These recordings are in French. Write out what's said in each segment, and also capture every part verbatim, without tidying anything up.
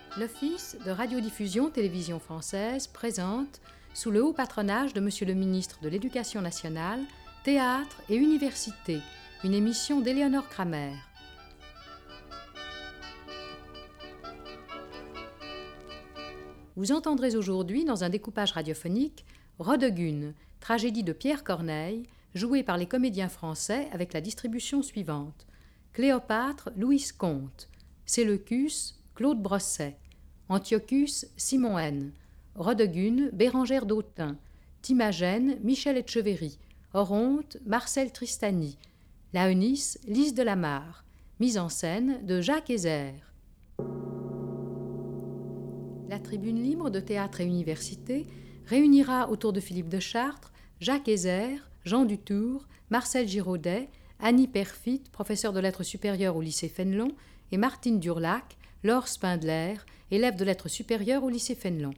L'Office de radiodiffusion télévision française présente, sous le haut patronage de Monsieur le ministre de l'Éducation nationale, Théâtre et Université, une émission d'Éléonore Kramer. Vous entendrez aujourd'hui, dans un découpage radiophonique, Rodogune, tragédie de Pierre Corneille, jouée par les comédiens français avec la distribution suivante. Cléopâtre, Louise Comte. Séleucus, Claude Brosset. Antiochus, Simon N. Rodogune, Bérengère d'Autun. Timagène, Michel Etcheverry. Oronte, Marcel Tristany. Laonice, Lise de Lamare. Mise en scène de Jacques Hézère. La tribune libre de Théâtre et Université réunira autour de Philippe de Chartres, Jacques Hézère, Jean Dutour, Marcel Giraudet, Annie Perfit, professeure de lettres supérieures au lycée Fénelon, et Martine Durlac, Laure Spindler, élève de lettres supérieures au lycée Fénelon.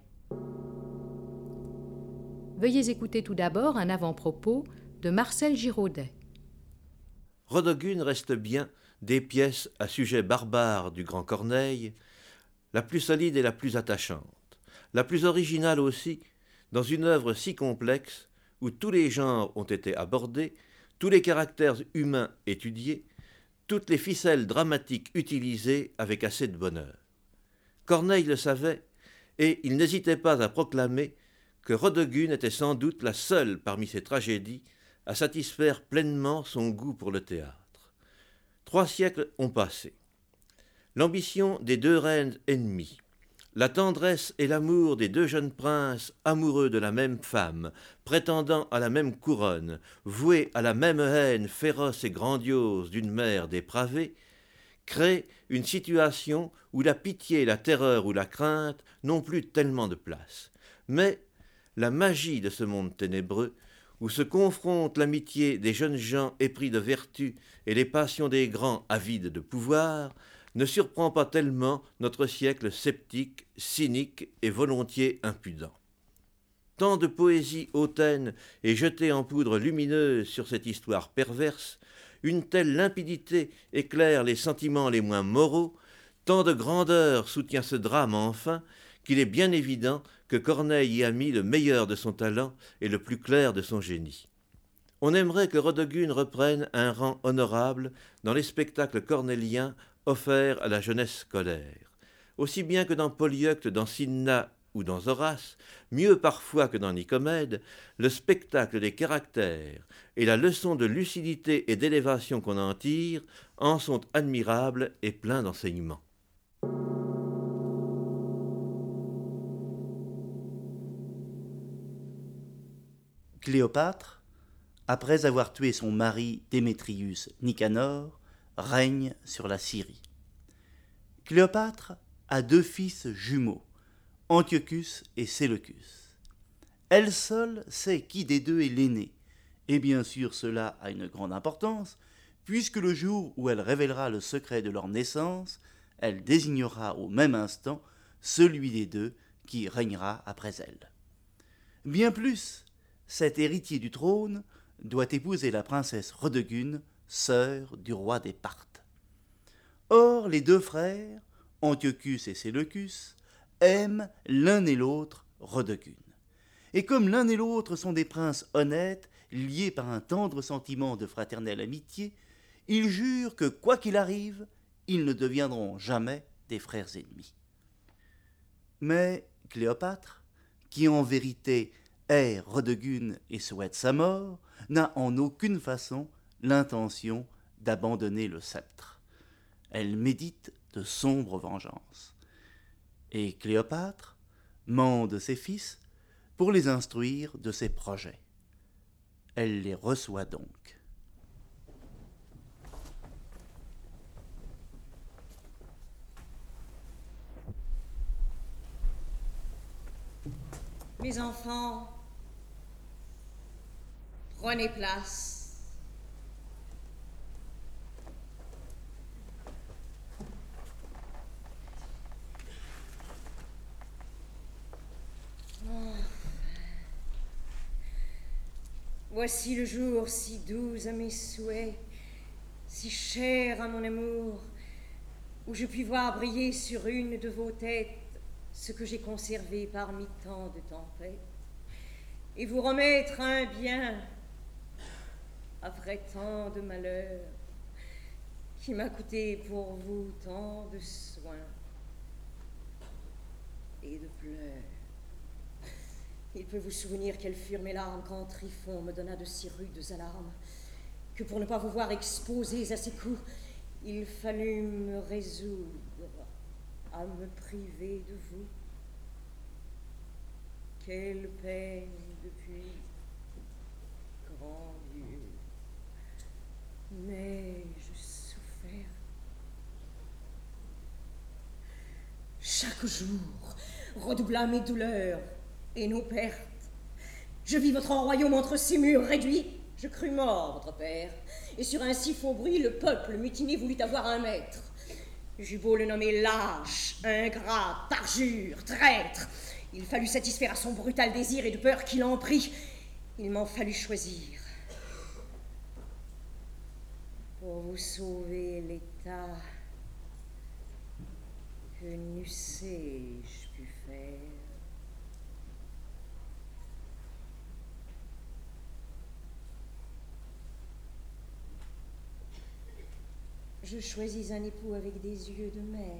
Veuillez écouter tout d'abord un avant-propos de Marcel Giraudet. Rodogune reste bien des pièces à sujet barbare du grand Corneille, la plus solide et la plus attachante, la plus originale aussi, dans une œuvre si complexe où tous les genres ont été abordés, tous les caractères humains étudiés, toutes les ficelles dramatiques utilisées avec assez de bonheur. Corneille le savait, et il n'hésitait pas à proclamer que Rodogune était sans doute la seule parmi ses tragédies à satisfaire pleinement son goût pour le théâtre. Trois siècles ont passé. L'ambition des deux reines ennemies, la tendresse et l'amour des deux jeunes princes amoureux de la même femme, prétendant à la même couronne, voués à la même haine féroce et grandiose d'une mère dépravée, créent une situation où la pitié, la terreur ou la crainte n'ont plus tellement de place. Mais la magie de ce monde ténébreux, où se confrontent l'amitié des jeunes gens épris de vertu et les passions des grands avides de pouvoir, ne surprend pas tellement notre siècle sceptique, cynique et volontiers impudent. Tant de poésie hautaine est jetée en poudre lumineuse sur cette histoire perverse, une telle limpidité éclaire les sentiments les moins moraux, tant de grandeur soutient ce drame enfin, qu'il est bien évident que Corneille y a mis le meilleur de son talent et le plus clair de son génie. On aimerait que Rodogune reprenne un rang honorable dans les spectacles cornéliens offerts à la jeunesse scolaire. Aussi bien que dans Polyeucte, dans Cinna ou dans Horace, mieux parfois que dans Nicomède, le spectacle des caractères et la leçon de lucidité et d'élévation qu'on en tire en sont admirables et pleins d'enseignements. Cléopâtre, après avoir tué son mari Démétrius Nicanor, règne sur la Syrie. Cléopâtre a deux fils jumeaux, Antiochus et Séleucus. Elle seule sait qui des deux est l'aîné, et bien sûr cela a une grande importance, puisque le jour où elle révélera le secret de leur naissance, elle désignera au même instant celui des deux qui régnera après elle. Bien plus, cet héritier du trône doit épouser la princesse Rodogune, sœur du roi des Parthes. Or, les deux frères, Antiochus et Séleucus, aiment l'un et l'autre Rodogune. Et comme l'un et l'autre sont des princes honnêtes, liés par un tendre sentiment de fraternelle amitié, ils jurent que, quoi qu'il arrive, ils ne deviendront jamais des frères ennemis. Mais Cléopâtre, qui en vérité hait Rodogune et souhaite sa mort, n'a en aucune façon l'intention d'abandonner le sceptre. Elle médite de sombres vengeances. Et Cléopâtre mande ses fils pour les instruire de ses projets. Elle les reçoit donc. Mes enfants, prenez place. Oh. Voici le jour si doux à mes souhaits, si cher à mon amour, où je puis voir briller sur une de vos têtes ce que j'ai conservé parmi tant de tempêtes, et vous remettre un bien après tant de malheurs qui m'a coûté pour vous tant de soins et de pleurs. Il peut vous souvenir quelles furent mes larmes quand Tryphon me donna de si rudes alarmes que pour ne pas vous voir exposés à ses coups, il fallut me résoudre à me priver de vous. Quelle peine depuis, grand Dieu, n'ai-je souffert. Chaque jour redoubla mes douleurs et nos pertes. Je vis votre royaume entre ses murs réduits. Je crus mort, votre père, et sur un si faux bruit, le peuple mutiné voulut avoir un maître. J'eus beau le nommer lâche, ingrat, parjure, traître, il fallut satisfaire à son brutal désir et de peur qu'il en prit, il m'en fallut choisir. Pour vous sauver l'état, que n'eussé-je pu faire? Je choisis un époux avec des yeux de mer.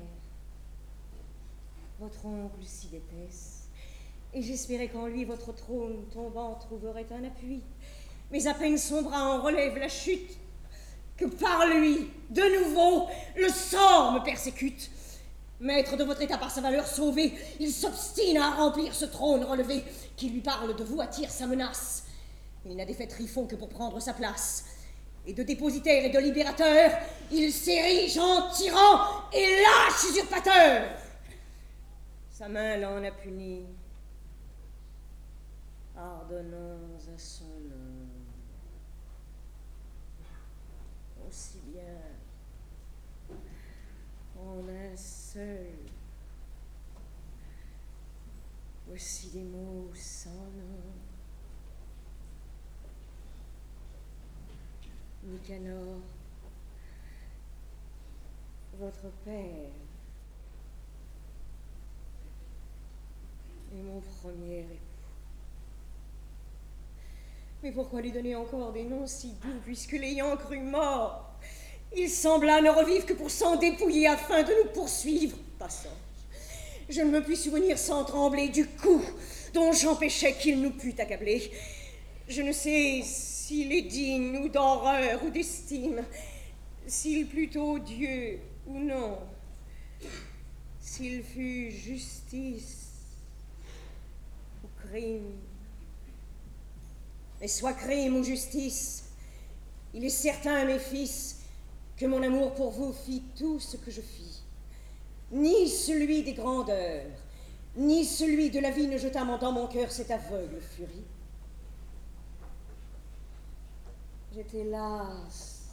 Votre oncle s'y déteste, et j'espérais qu'en lui votre trône tombant trouverait un appui. Mais à peine son bras en relève la chute, que par lui, de nouveau, le sort me persécute. Maître de votre état par sa valeur sauvée, il s'obstine à remplir ce trône relevé, qui lui parle de vous attire sa menace. Il n'a défait Tryphon que pour prendre sa place. Et de dépositaire et de libérateur, il s'érige en tyran et lâche usurpateur. Sa main l'en a puni. Pardonnons à son nom. Aussi bien en un seul. Voici des mots sans nom. Nicanor, votre père est mon premier époux. Mais pourquoi lui donner encore des noms si doux, puisque l'ayant cru mort, il sembla ne revivre que pour s'en dépouiller afin de nous poursuivre? Passant, je ne me puis souvenir sans trembler du coup dont j'empêchais qu'il nous pût accabler. Je ne sais s'il est digne ou d'horreur ou d'estime, s'il plutôt Dieu ou non, s'il fut justice ou crime. Mais soit crime ou justice, il est certain, mes fils, que mon amour pour vous fit tout ce que je fis. Ni celui des grandeurs, ni celui de la vie ne jeta dans mon cœur cette aveugle furie. J'étais lasse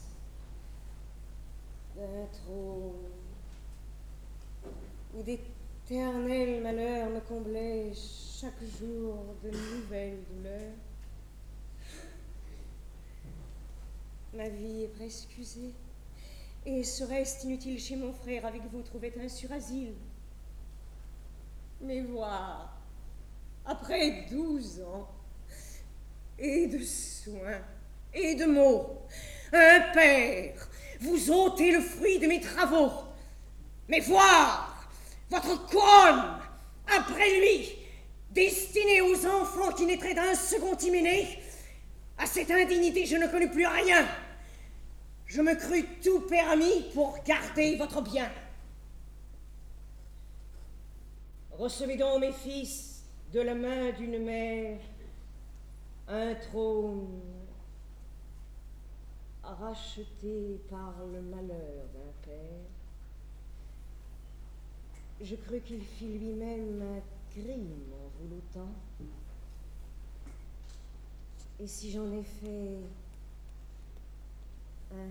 d'un trône où d'éternels malheurs me comblaient chaque jour de nouvelles douleurs. Ma vie est presque usée, et serait-ce inutile chez mon frère avec vous trouvait un surasile. Mais voir, après douze ans, et de soins, et de mots, un père vous ôtez le fruit de mes travaux, mais voir votre couronne après lui destinée aux enfants qui naîtraient d'un second hyménée, à cette indignité je ne connus plus rien. Je me crus tout permis pour garder votre bien. Recevez donc, mes fils, de la main d'une mère un trône racheté par le malheur d'un père. Je crus qu'il fit lui-même un crime en vous l'ôtant. Et si j'en ai fait un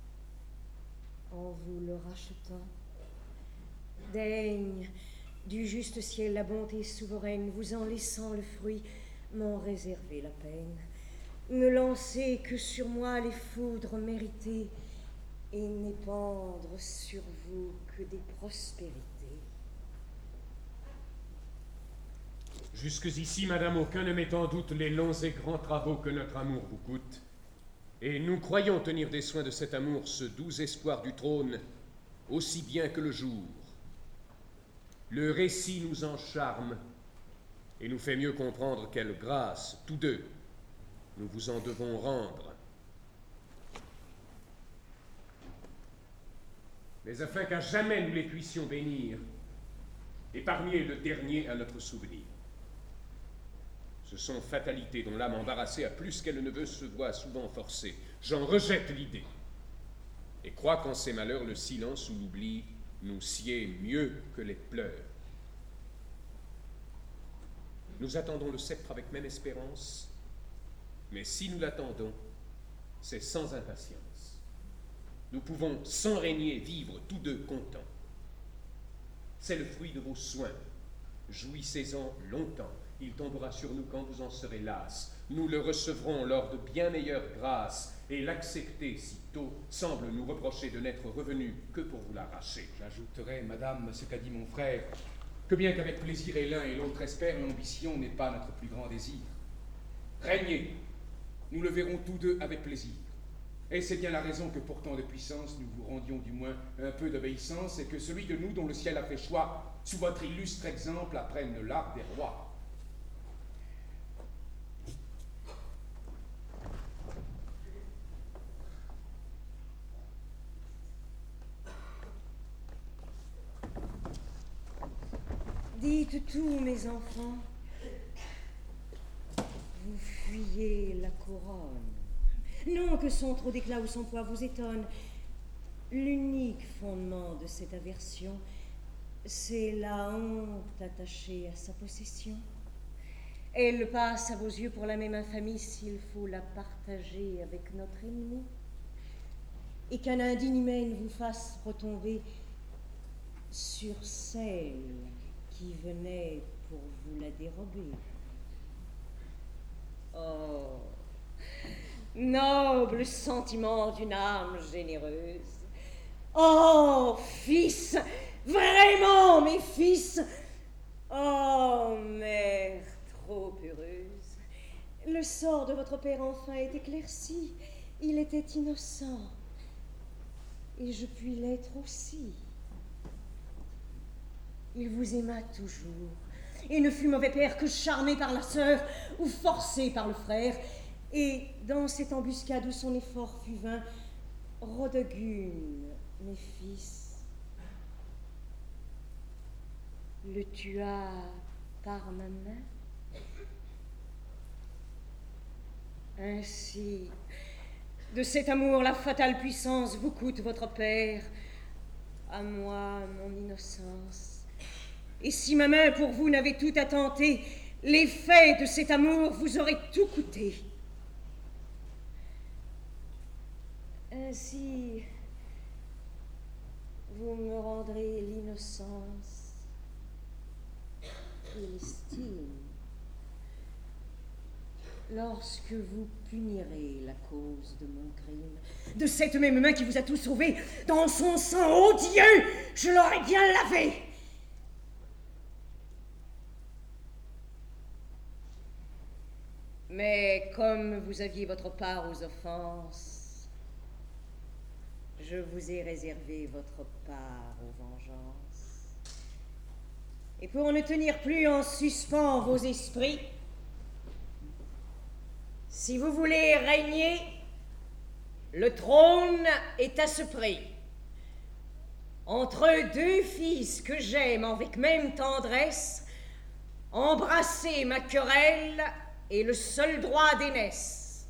en vous le rachetant, daigne du juste ciel la bonté souveraine, vous en laissant le fruit, m'en réserver la peine. Ne lancer que sur moi les foudres méritées et n'épandre sur vous que des prospérités. Jusqu'ici, madame, aucun ne met en doute les longs et grands travaux que notre amour vous coûte. Et nous croyons tenir des soins de cet amour ce doux espoir du trône, aussi bien que le jour. Le récit nous en charme et nous fait mieux comprendre quelle grâce, tous deux, nous vous en devons rendre. Mais afin qu'à jamais nous les puissions bénir, épargnez le dernier à notre souvenir. Ce sont fatalités dont l'âme embarrassée a plus qu'elle ne veut se voit souvent forcée. J'en rejette l'idée. Et crois qu'en ces malheurs, le silence ou l'oubli nous sied mieux que les pleurs. Nous attendons le sceptre avec même espérance, mais si nous l'attendons, c'est sans impatience. Nous pouvons, sans régner, vivre tous deux contents. C'est le fruit de vos soins. Jouissez-en longtemps. Il tombera sur nous quand vous en serez las. Nous le recevrons lors de bien meilleures grâces, et l'accepter si tôt semble nous reprocher de n'être revenu que pour vous l'arracher. J'ajouterai, madame, ce qu'a dit mon frère, que bien qu'avec plaisir et l'un et l'autre espère, l'ambition n'est pas notre plus grand désir. Régnez, nous le verrons tous deux avec plaisir. Et c'est bien la raison que pourtant de puissance nous vous rendions du moins un peu d'obéissance, et que celui de nous dont le ciel a fait choix, sous votre illustre exemple, apprenne l'art des rois. Dites tout, mes enfants. Vous fuyez la couronne. Non que son trop d'éclat ou son poids vous étonne. L'unique fondement de cette aversion, c'est la honte attachée à sa possession. Elle passe à vos yeux pour la même infamie s'il faut la partager avec notre ennemi. Et qu'un indigne humain vous fasse retomber sur celle qui venait pour vous la dérober. Oh, noble sentiment d'une âme généreuse. Oh, fils, vraiment mes fils. Oh, mère trop heureuse. Le sort de votre père enfin est éclairci. Il était innocent. Et je puis l'être aussi. Il vous aima toujours, et ne fut mauvais père que charmé par la sœur ou forcé par le frère. Et dans cette embuscade où son effort fut vain, Rodogune, mes fils, le tua par ma main. Ainsi, de cet amour la fatale puissance vous coûte votre père, à moi mon innocence. Et si ma main pour vous n'avait tout à tenter, l'effet de cet amour vous aurait tout coûté. Ainsi, vous me rendrez l'innocence et l'estime lorsque vous punirez la cause de mon crime. De cette même main qui vous a tout sauvé, dans son sang, ô Dieu, je l'aurais bien lavé. Mais comme vous aviez votre part aux offenses, je vous ai réservé votre part aux vengeances. Et pour ne tenir plus en suspens vos esprits, si vous voulez régner, le trône est à ce prix. Entre deux fils que j'aime avec même tendresse, embrasser ma querelle est le seul droit d'aînesse.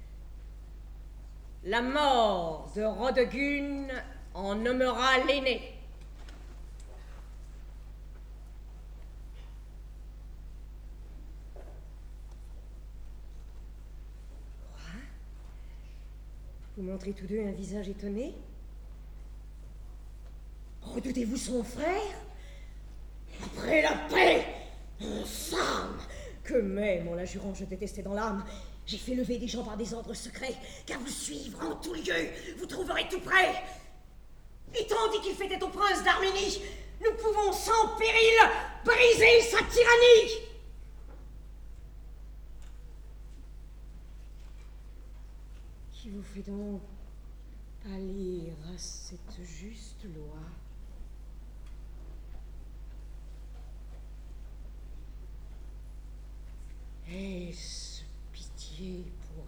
La mort de Rodogune en nommera l'aîné. Quoi? Vous montrez tous deux un visage étonné? Redoutez-vous son frère? Après la paix, infâme! Que même en la jurant je détestais dans l'âme, j'ai fait lever des gens par des ordres secrets, car vous suivre en tout lieu, vous trouverez tout près. Et tandis qu'il fêtait au prince d'Arménie, nous pouvons sans péril briser sa tyrannie. Qui vous fait donc pâlir à cette juste loi? Est-ce pitié pour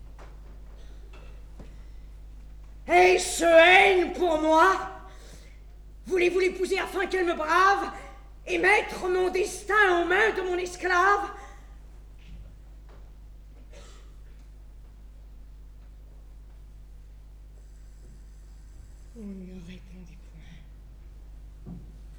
elle? Est-ce haine pour moi? Voulez-vous l'épouser afin qu'elle me brave et mettre mon destin en main de mon esclave? Vous ne répondez point.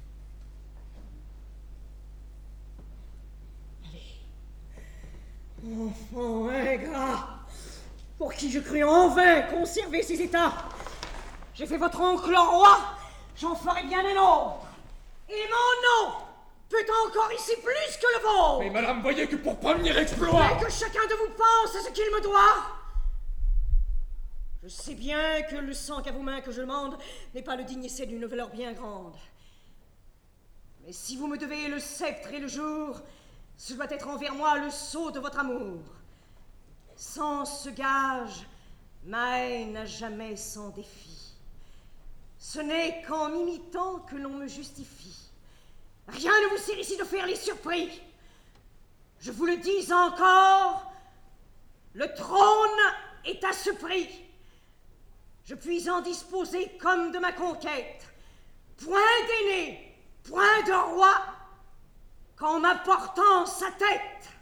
Allez. Enfant ingrat, pour qui je crus en vain conserver ses états. J'ai fait votre oncle roi, j'en ferai bien un autre. Et mon nom peut encore ici plus que le vôtre. Mais madame, voyez que pour premier exploit... Mais que chacun de vous pense à ce qu'il me doit. Je sais bien que le sang qu'à vos mains que je demande n'est pas le digne essai d'une valeur bien grande. Mais si vous me devez le sceptre et le jour, ce doit être envers moi le sceau de votre amour. Sans ce gage, ma haine n'a jamais sans défi. Ce n'est qu'en m'imitant que l'on me justifie. Rien ne vous sert ici de faire les surpris. Je vous le dis encore, le trône est à ce prix. Je puis en disposer comme de ma conquête. Point d'aîné, point de roi, qu'en m'apportant sa tête.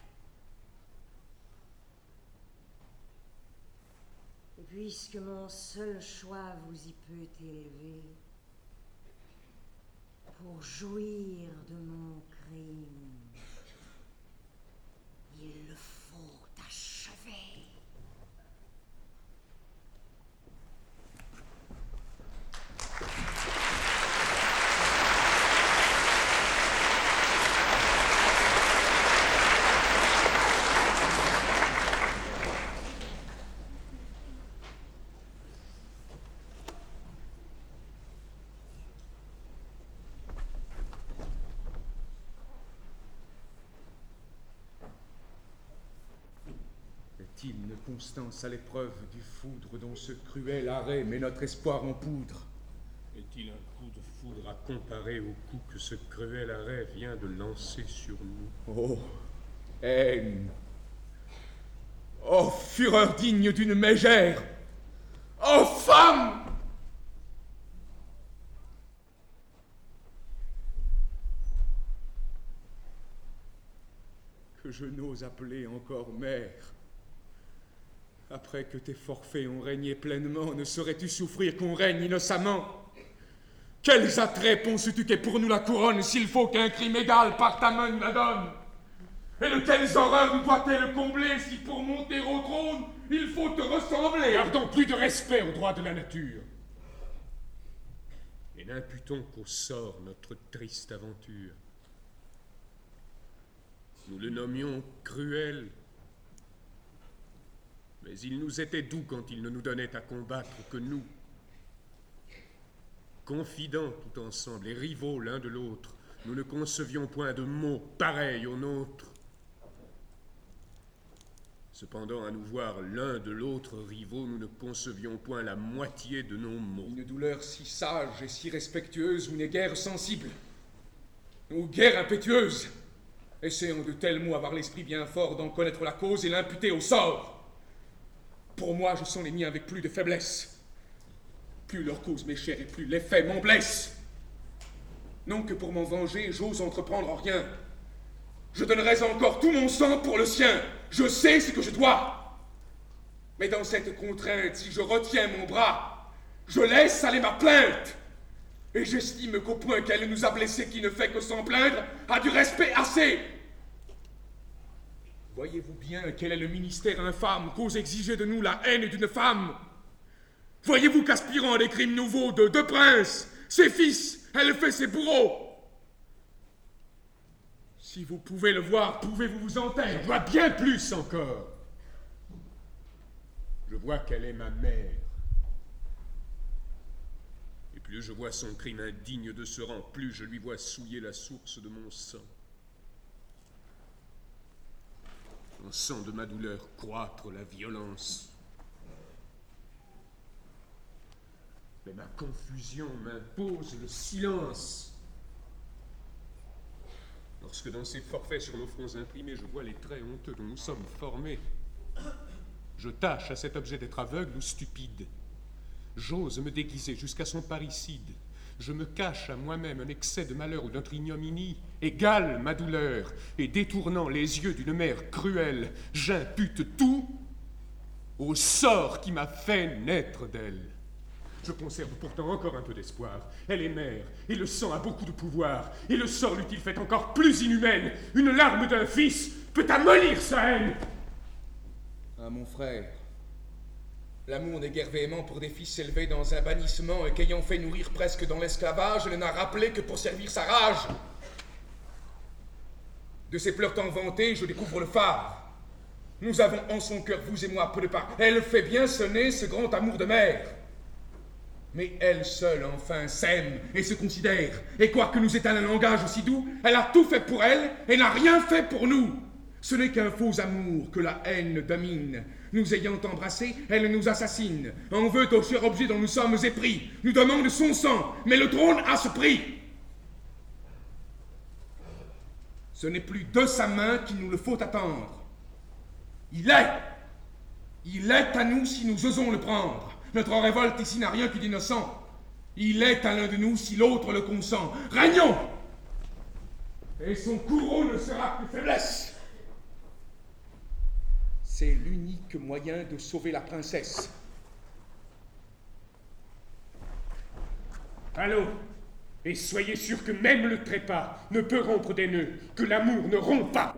Et puisque mon seul choix vous y peut élever, pour jouir de mon crime, il le faut achever. Est-il une constance à l'épreuve du foudre dont ce cruel arrêt met notre espoir en poudre? Est-il un coup de foudre à comparer au coup que ce cruel arrêt vient de lancer sur nous? Oh, haine! Oh, fureur digne d'une mégère! Oh, femme! Que je n'ose appeler encore mère. Après que tes forfaits ont régné pleinement, ne saurais-tu souffrir qu'on règne innocemment? Quels attraits penses-tu qu'est pour nous la couronne, s'il faut qu'un crime égal par ta main nous la donne? Et de quelles horreurs nous doit-elle combler, si pour monter au trône, il faut te ressembler? Gardons plus de respect aux droits de la nature. Et n'imputons qu'au sort notre triste aventure. Nous le nommions cruel, mais il nous était doux quand il ne nous donnait à combattre que nous. Confidents tout ensemble et rivaux l'un de l'autre, nous ne concevions point de mots pareils aux nôtres. Cependant, à nous voir l'un de l'autre rivaux, nous ne concevions point la moitié de nos mots. Une douleur si sage et si respectueuse, ou n'est guère sensible, ou guère impétueuse. Essayons de tels mots avoir l'esprit bien fort d'en connaître la cause et l'imputer au sort. Pour moi, je sens les miens avec plus de faiblesse. Plus leur cause m'est chère et plus l'effet m'en blesse. Non que pour m'en venger, j'ose entreprendre en rien. Je donnerais encore tout mon sang pour le sien. Je sais ce que je dois. Mais dans cette contrainte, si je retiens mon bras, je laisse aller ma plainte. Et j'estime qu'au point qu'elle nous a blessés, qui ne fait que s'en plaindre, a du respect assez. Voyez-vous bien quel est le ministère infâme qu'ose exiger de nous la haine d'une femme? Voyez-vous qu'aspirant à des crimes nouveaux de deux princes, ses fils, elle fait ses bourreaux? Si vous pouvez le voir, pouvez-vous vous en taire? Je vois bien plus encore. Je vois qu'elle est ma mère. Et plus je vois son crime indigne de ce rang, plus je lui vois souiller la source de mon sang. On sent de ma douleur croître la violence. Mais ma confusion m'impose le silence. Lorsque dans ces forfaits sur nos fronts imprimés, je vois les traits honteux dont nous sommes formés, je tâche à cet objet d'être aveugle ou stupide. J'ose me déguiser jusqu'à son parricide. Je me cache à moi-même un excès de malheur ou notre ignominie, égale ma douleur, et détournant les yeux d'une mère cruelle, j'impute tout au sort qui m'a fait naître d'elle. Je conserve pourtant encore un peu d'espoir. Elle est mère, et le sang a beaucoup de pouvoir, et le sort l'eût-il fait encore plus inhumaine. Une larme d'un fils peut amollir sa haine. Ah, mon frère, l'amour n'est guère véhément pour des fils élevés dans un bannissement et qu'ayant fait nourrir presque dans l'esclavage, elle n'a rappelé que pour servir sa rage. De ses pleurs tant vantés, je découvre le phare. Nous avons en son cœur, vous et moi, peu de part. Elle fait bien sonner ce grand amour de mère. Mais elle seule, enfin, s'aime et se considère. Et quoique nous étale un langage aussi doux, elle a tout fait pour elle et n'a rien fait pour nous. Ce n'est qu'un faux amour que la haine domine. Nous ayant embrassés, elle nous assassine. En veut au cher objet dont nous sommes épris. Nous demande son sang, mais le trône a ce prix. Ce n'est plus de sa main qu'il nous le faut attendre. Il est. Il est à nous si nous osons le prendre. Notre révolte ici n'a rien que d'innocent. Il est à l'un de nous si l'autre le consent. Régnons! Et son courroux ne sera que faiblesse. C'est l'unique moyen de sauver la princesse. Allons, et soyez sûrs que même le trépas ne peut rompre des nœuds, que l'amour ne rompt pas.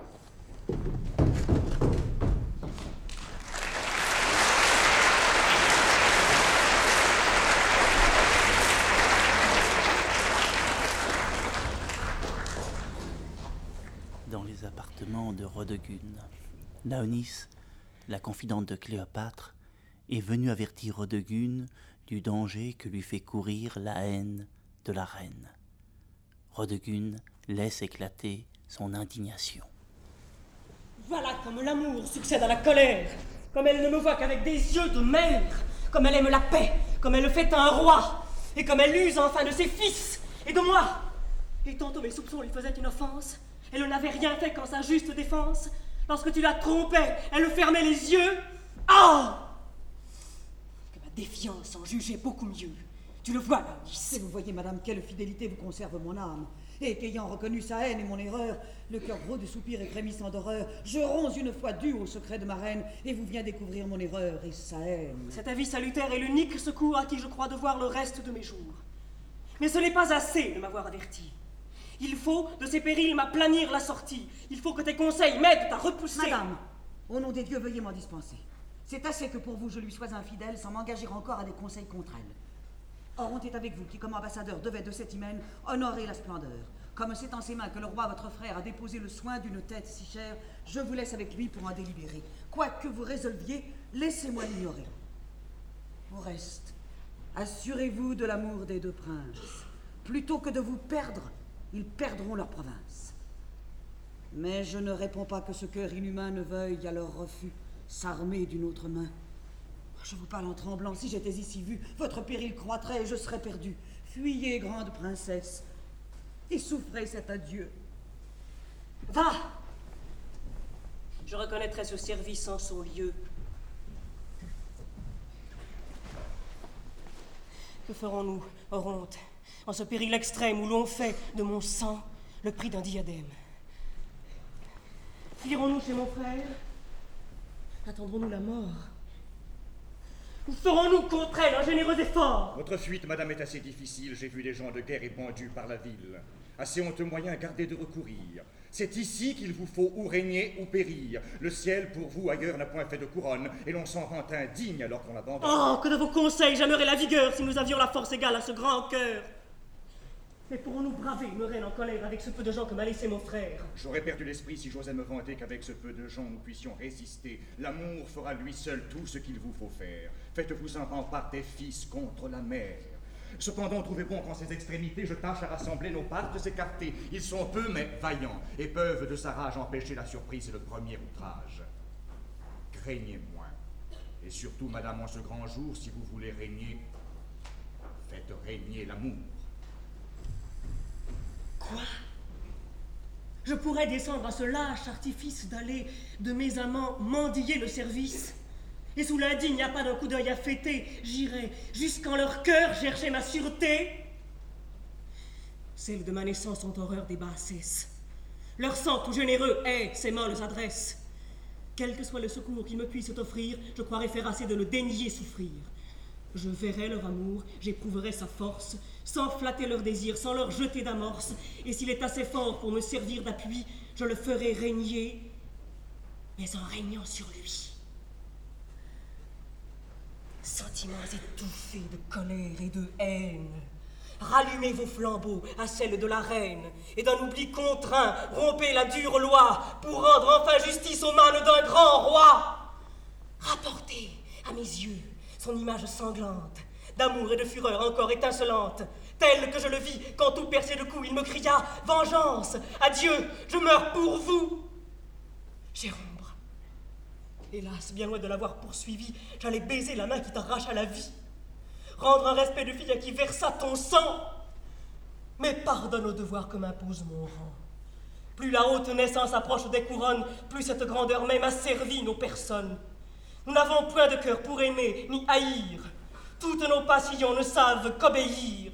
Dans les appartements de Rodegune, Laonis, la confidente de Cléopâtre, est venue avertir Rodegune du danger que lui fait courir la haine de la reine. Rodegune laisse éclater son indignation. Voilà comme l'amour succède à la colère, comme elle ne me voit qu'avec des yeux de mère, comme elle aime la paix, comme elle fait un roi, et comme elle use enfin de ses fils et de moi. Et tantôt mes soupçons lui faisaient une offense, elle n'avait rien fait qu'en sa juste défense. Lorsque tu la trompais, elle fermait les yeux. Ah! Que ma défiance en jugeait beaucoup mieux. Tu le vois, Laonis. Et vous voyez, madame, quelle fidélité vous conserve mon âme. Et qu'ayant reconnu sa haine et mon erreur, le cœur gros de soupir et frémissant d'horreur, je ronge une fois dû au secret de ma reine, et vous viens découvrir mon erreur et sa haine. Cet avis salutaire est l'unique secours à qui je crois devoir le reste de mes jours. Mais ce n'est pas assez de m'avoir averti. Il faut, de ces périls, m'aplanir la sortie. Il faut que tes conseils m'aident à repousser. Madame, au nom des dieux, veuillez m'en dispenser. C'est assez que pour vous je lui sois infidèle sans m'engager encore à des conseils contre elle. Or, on est avec vous qui, comme ambassadeur, devait de cet hymen honorer la splendeur. Comme c'est en ses mains que le roi, votre frère, a déposé le soin d'une tête si chère, je vous laisse avec lui pour en délibérer. Quoi que vous résolviez, laissez-moi l'ignorer. Au reste, assurez-vous de l'amour des deux princes. Plutôt que de vous perdre, ils perdront leur province. Mais je ne réponds pas que ce cœur inhumain ne veuille à leur refus s'armer d'une autre main. Je vous parle en tremblant, si j'étais ici vue, votre péril croîtrait et je serais perdue. Fuyez, grande princesse, et souffrez cet adieu. Va! Je reconnaîtrai ce service en son lieu. Que ferons-nous, Oronte, en ce péril extrême où l'on fait de mon sang le prix d'un diadème? Irons-nous chez mon frère? Attendrons-nous la mort? Ou ferons-nous contre elle un généreux effort? Votre fuite, madame, est assez difficile. J'ai vu des gens de guerre épandus par la ville. Assez honteux moyen gardez de recourir. C'est ici qu'il vous faut ou régner ou périr. Le ciel, pour vous, ailleurs, n'a point fait de couronne, et l'on s'en rend indigne alors qu'on l'abandonne. Oh, que de vos conseils j'aimerais la vigueur si nous avions la force égale à ce grand cœur. Mais pourrons-nous braver une reine en colère avec ce peu de gens que m'a laissé mon frère? J'aurais perdu l'esprit si j'osais me vanter qu'avec ce peu de gens nous puissions résister. L'amour fera lui seul tout ce qu'il vous faut faire. Faites-vous un rempart des fils contre la mère. Cependant, trouvez bon qu'en ces extrémités, je tâche à rassembler nos parts écartées. Ils sont peu, mais vaillants, et peuvent de sa rage empêcher la surprise et le premier outrage. Craignez moins. Et surtout, madame, en ce grand jour, si vous voulez régner, Faites régner l'amour. Quoi? Je pourrais descendre à ce lâche artifice d'aller de mes amants mendier le service, et sous l'indigne appât d'un coup d'œil à fêter, j'irai jusqu'en leur cœur chercher ma sûreté. Celles de ma naissance ont horreur des bassesses. Leur sang tout généreux hait ces molles adresses. Quel que soit le secours qu'ils me puissent offrir, je croirais faire assez de le dénier souffrir. Je verrai leur amour, j'éprouverai sa force, sans flatter leur désir, sans leur jeter d'amorce, et s'il est assez fort pour me servir d'appui, je le ferai régner, mais en régnant sur lui. Sentiments étouffés de colère et de haine, rallumez vos flambeaux à celle de la reine, et d'un oubli contraint, rompez la dure loi, pour rendre enfin justice aux mânes d'un grand roi. Rapportez à mes yeux son image sanglante, d'amour et de fureur encore étincelante, telle que je le vis quand tout percé de coups il me cria « Vengeance! Adieu! Je meurs pour vous !» Jérôme, hélas, bien loin de l'avoir poursuivi, j'allais baiser la main qui t'arracha la vie, rendre un respect de fille à qui versa ton sang. Mais pardonne au devoir que m'impose mon rang. Plus la haute naissance approche des couronnes, plus cette grandeur même asservit nos personnes. Nous n'avons point de cœur pour aimer ni haïr. Toutes nos passions ne savent qu'obéir.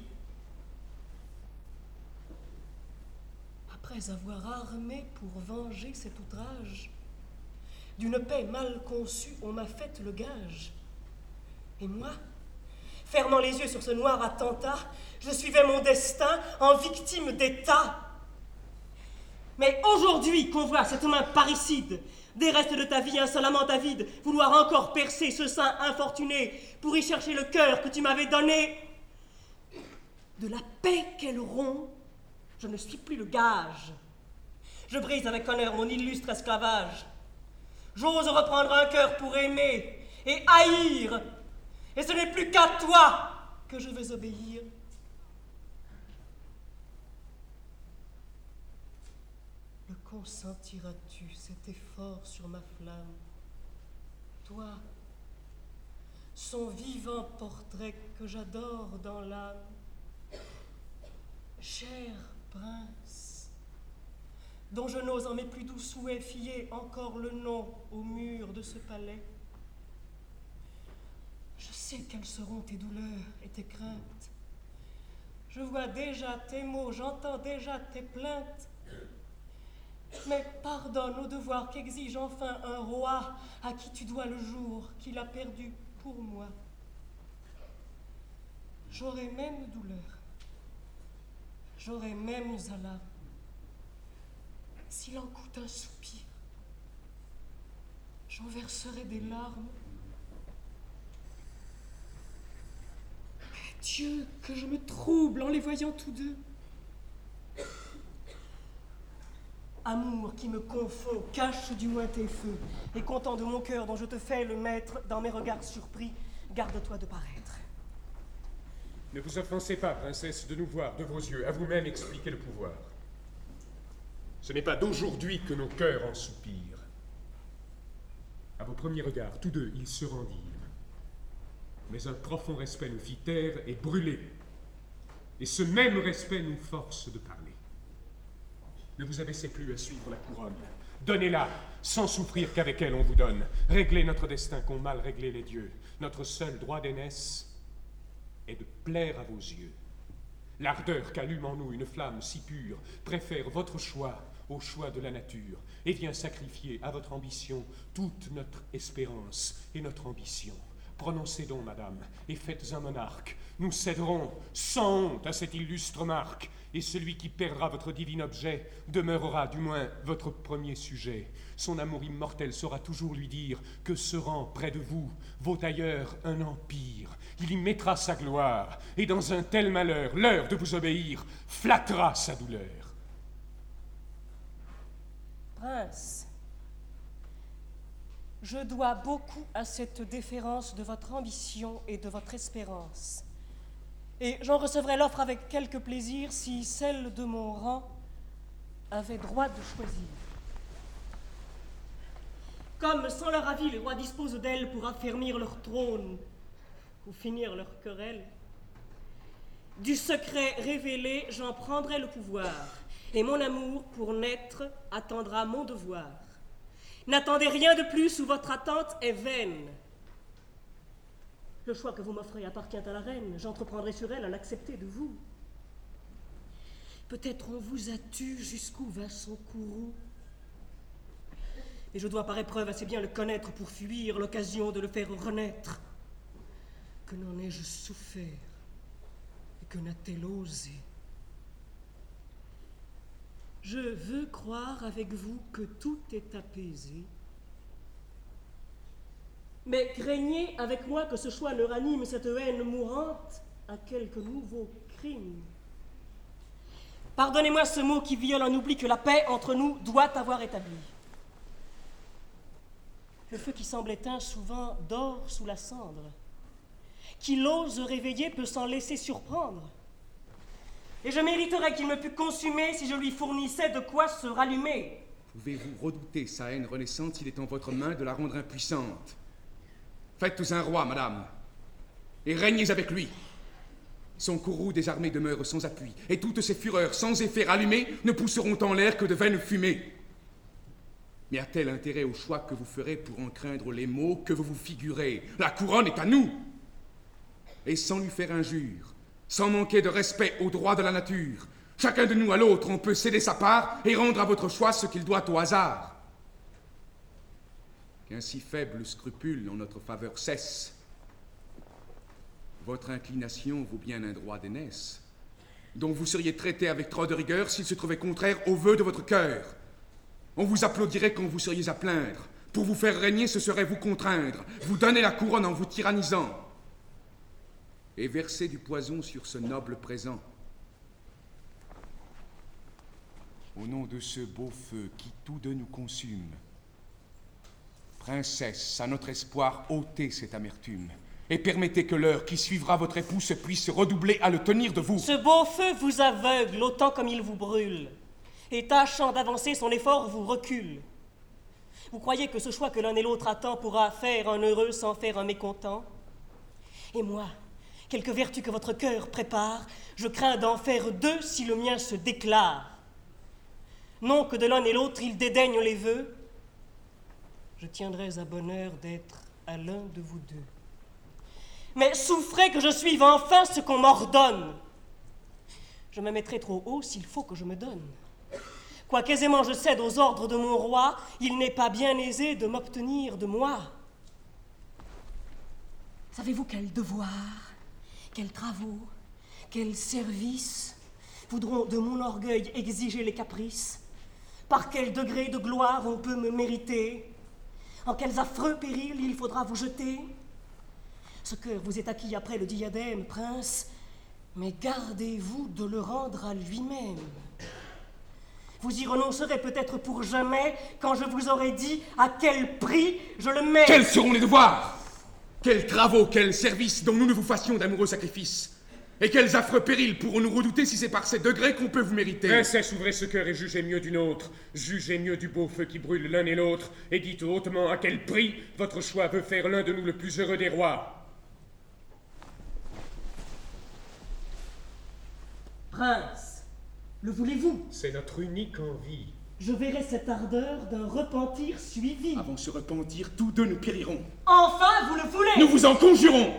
Après avoir armé pour venger cet outrage, d'une paix mal conçue, on m'a fait le gage. Et moi, fermant les yeux sur ce noir attentat, je suivais mon destin en victime d'État. Mais aujourd'hui qu'on voit cette main parricide, des restes de ta vie insolemment avide, vouloir encore percer ce sein infortuné pour y chercher le cœur que tu m'avais donné, de la paix qu'elle rompt, je ne suis plus le gage. Je brise avec honneur mon illustre esclavage. J'ose reprendre un cœur pour aimer et haïr, et ce n'est plus qu'à toi que je veux obéir. Le consentiras-tu cet effort sur ma flamme? Toi, son vivant portrait que j'adore dans l'âme. Cher prince, dont je n'ose en mes plus doux souhaits fier encore le nom au mur de ce palais. Je sais quelles seront tes douleurs et tes craintes. Je vois déjà tes mots, j'entends déjà tes plaintes. Mais pardonne au devoir qu'exige enfin un roi à qui tu dois le jour qu'il a perdu pour moi. J'aurai même douleur, j'aurai même alarme. S'il en coûte un soupir, j'en verserai des larmes. Mais Dieu, que je me trouble en les voyant tous deux. Amour qui me confond, cache du moins tes feux, et content de mon cœur dont je te fais le maître, dans mes regards surpris, garde-toi de paraître. Ne vous offensez pas, princesse, de nous voir de vos yeux, à vous-même expliquer le pouvoir. Ce n'est pas d'aujourd'hui que nos cœurs en soupirent. À vos premiers regards, tous deux, ils se rendirent. Mais un profond respect nous fit taire et brûler. Et ce même respect nous force de parler. Ne vous abaissez plus à suivre la couronne. Donnez-la, sans souffrir qu'avec elle on vous donne. Réglez notre destin qu'ont mal réglé les dieux. Notre seul droit d'aînesse est de plaire à vos yeux. L'ardeur qu'allume en nous une flamme si pure préfère votre choix au choix de la nature et vient sacrifier à votre ambition toute notre espérance et notre ambition. Prononcez donc, madame, et faites un monarque. Nous céderons sans honte à cette illustre marque, et celui qui perdra votre divin objet demeurera du moins votre premier sujet. Son amour immortel saura toujours lui dire que ce rang près de vous vaut ailleurs un empire. Il y mettra sa gloire, et dans un tel malheur, l'heure de vous obéir flattera sa douleur. Prince, je dois beaucoup à cette déférence de votre ambition et de votre espérance. Et j'en recevrai l'offre avec quelque plaisir si celle de mon rang avait droit de choisir. Comme sans leur avis les rois disposent d'elles pour affermir leur trône ou finir leur querelle, Du secret révélé, j'en prendrai le pouvoir, et mon amour, pour naître, attendra mon devoir. N'attendez rien de plus ou votre attente est vaine. Le choix que vous m'offrez appartient à la reine, j'entreprendrai sur elle à l'accepter de vous. Peut-être on vous a tu jusqu'où va son courroux. Et je dois par épreuve assez bien le connaître pour fuir l'occasion de le faire renaître. Que n'en ai-je souffert, et que n'a-t-elle osé? Je veux croire avec vous que tout est apaisé. Mais craignez avec moi que ce choix ne ranime cette haine mourante à quelque nouveau crime. Pardonnez-moi ce mot qui viole un oubli que la paix entre nous doit avoir établi. Le feu qui semble éteint souvent dort sous la cendre. Qui l'ose réveiller peut s'en laisser surprendre. Et je mériterais qu'il me pût consumer si je lui fournissais de quoi se rallumer. Pouvez-vous redouter sa haine renaissante s'il est en votre main de la rendre impuissante? Faites un roi, madame, et régnez avec lui. Son courroux désarmé demeure sans appui, et toutes ses fureurs sans effet rallumées ne pousseront en l'air que de vaines fumées. Mais a-t-elle intérêt au choix que vous ferez pour en craindre les maux que vous vous figurez? La couronne est à nous. Et sans lui faire injure, sans manquer de respect aux droits de la nature, chacun de nous à l'autre, on peut céder sa part et rendre à votre choix ce qu'il doit au hasard. Qu'un si faible scrupule en notre faveur cesse. Votre inclination vaut bien un droit d'aînesse, dont vous seriez traité avec trop de rigueur s'il se trouvait contraire aux vœux de votre cœur. On vous applaudirait quand vous seriez à plaindre. Pour vous faire régner, ce serait vous contraindre, vous donner la couronne en vous tyrannisant, et verser du poison sur ce noble présent. Au nom de ce beau feu qui tous deux nous consume, princesse, à notre espoir, ôtez cette amertume, et permettez que l'heure qui suivra votre époux se puisse redoubler à le tenir de vous. Ce beau feu vous aveugle autant comme il vous brûle, et tâchant d'avancer, son effort vous recule. Vous croyez que ce choix que l'un et l'autre attend pourra faire un heureux sans faire un mécontent? Et moi, quelque vertu que votre cœur prépare, je crains d'en faire deux si le mien se déclare. Non que de l'un et l'autre il dédaigne les vœux, je tiendrais à bonheur d'être à l'un de vous deux. Mais souffrez que je suive enfin ce qu'on m'ordonne. Je me mettrai trop haut s'il faut que je me donne. Quoiqu'aisément je cède aux ordres de mon roi, il n'est pas bien aisé de m'obtenir de moi. Savez-vous quels devoirs, quels travaux, quels services voudront de mon orgueil exiger les caprices? Par quel degré de gloire on peut me mériter? En quels affreux périls il faudra vous jeter? Ce cœur vous est acquis après le diadème, prince, mais gardez-vous de le rendre à lui-même. Vous y renoncerez peut-être pour jamais quand je vous aurai dit à quel prix je le mets. Quels seront les devoirs? Quels travaux, quels services dont nous ne vous fassions d'amoureux sacrifices? Et quels affreux périls pourrons-nous redouter si c'est par ces degrés qu'on peut vous mériter? Princesse, ouvrez ce cœur et jugez mieux d'une autre. Jugez mieux du beau feu qui brûle l'un et l'autre, et dites hautement à quel prix votre choix veut faire l'un de nous le plus heureux des rois. Prince, le voulez-vous? C'est notre unique envie. Je verrai cette ardeur d'un repentir suivi. Avant ce repentir, tous deux nous périrons. Enfin, vous le voulez? Nous vous en conjurons.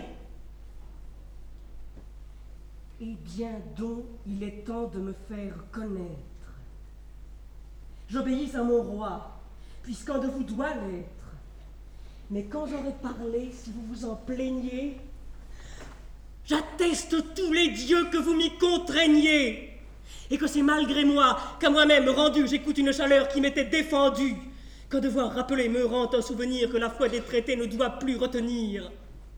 Eh bien donc, il est temps de me faire connaître. J'obéis à mon roi, puisqu'un de vous doit l'être. Mais quand j'aurai parlé, si vous vous en plaignez, j'atteste tous les dieux que vous m'y contraignez, et que c'est malgré moi qu'à moi-même rendu j'écoute une chaleur qui m'était défendue, qu'un devoir rappelé me rend un souvenir que la foi des traités ne doit plus retenir.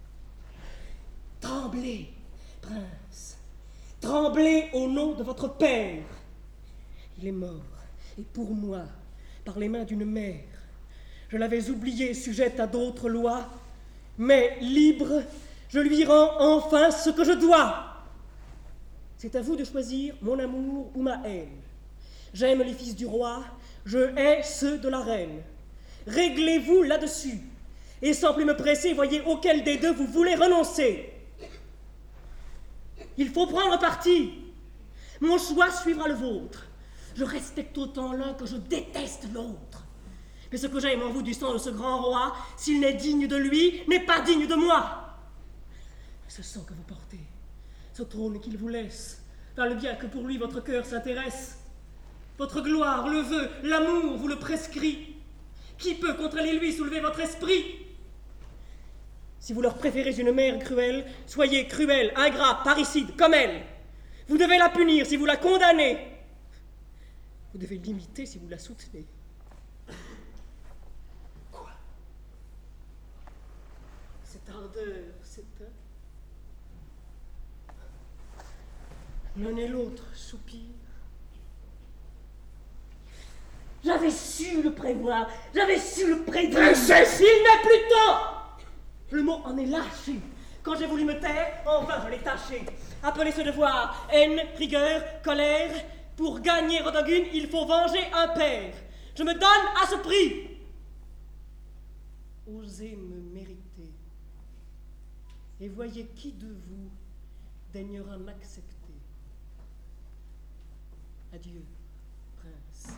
Tremblez, prince, tremblez au nom de votre père. Il est mort, et pour moi, par les mains d'une mère. Je l'avais oublié sujette à d'autres lois, mais libre, je lui rends enfin ce que je dois. C'est à vous de choisir mon amour ou ma haine. J'aime les fils du roi, je hais ceux de la reine. Réglez-vous là-dessus, et sans plus me presser, voyez auquel des deux vous voulez renoncer. Il faut prendre parti. Mon choix suivra le vôtre. Je respecte autant l'un que je déteste l'autre. Mais ce que j'aime en vous du sang de ce grand roi, s'il n'est digne de lui, n'est pas digne de moi. Ce sang que vous portez, ce trône qu'il vous laisse, valent bien que pour lui votre cœur s'intéresse. Votre gloire le veut, l'amour vous le prescrit. Qui peut contre les lui soulever votre esprit? Si vous leur préférez une mère cruelle, soyez cruel, ingrat, parricide, comme elle. Vous devez la punir si vous la condamnez. Vous devez l'imiter si vous la soutenez. Quoi? Cette ardeur, cette... L'un et l'autre soupirent. J'avais su le prévoir, j'avais su le prédire. Princesse! Il n'est plus temps! Le mot en est lâché. Quand j'ai voulu me taire, en vain je l'ai tâché. Appelez ce devoir haine, rigueur, colère. Pour gagner Rodogune, il faut venger un père. Je me donne à ce prix. Osez me mériter. Et voyez qui de vous daignera m'accepter. Adieu, prince.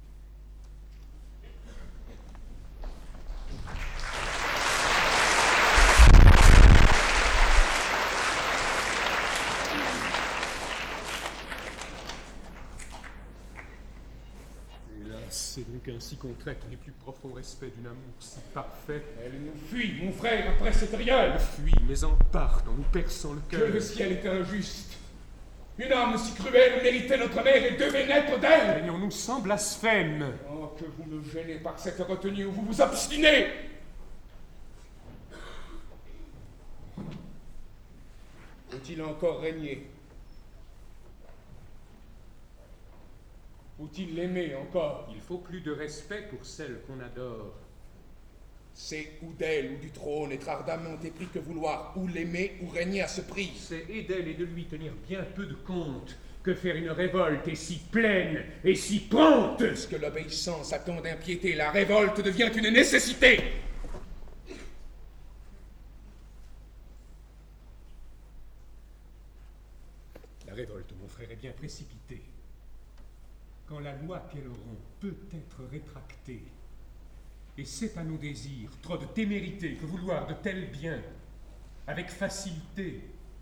C'est donc ainsi qu'on traite les plus profonds respects d'une amour si parfait. Elle nous fuit, mon frère, après cette riole. Elle fuit, mais en part, en nous perçant le cœur. Que le ciel est injuste. Une âme si cruelle méritait notre mère et devait naître d'elle. Plaignons-nous sans blasphème. Oh, que vous me gênez par cette retenue où vous vous obstinez. Faut-il encore régner? Faut-il l'aimer encore? Il faut plus de respect pour celle qu'on adore. C'est ou d'elle ou du trône être ardemment épris que vouloir ou l'aimer ou régner à ce prix. C'est et d'elle et de lui tenir bien peu de compte que faire une révolte est si pleine et si prompte. Puisque l'obéissance attend d'impiété, la révolte devient une nécessité. La révolte, mon frère, est bien précipitée. Quand la loi qu'elles auront peut être rétractée, et c'est à nos désirs trop de témérité que vouloir de tels biens avec facilité.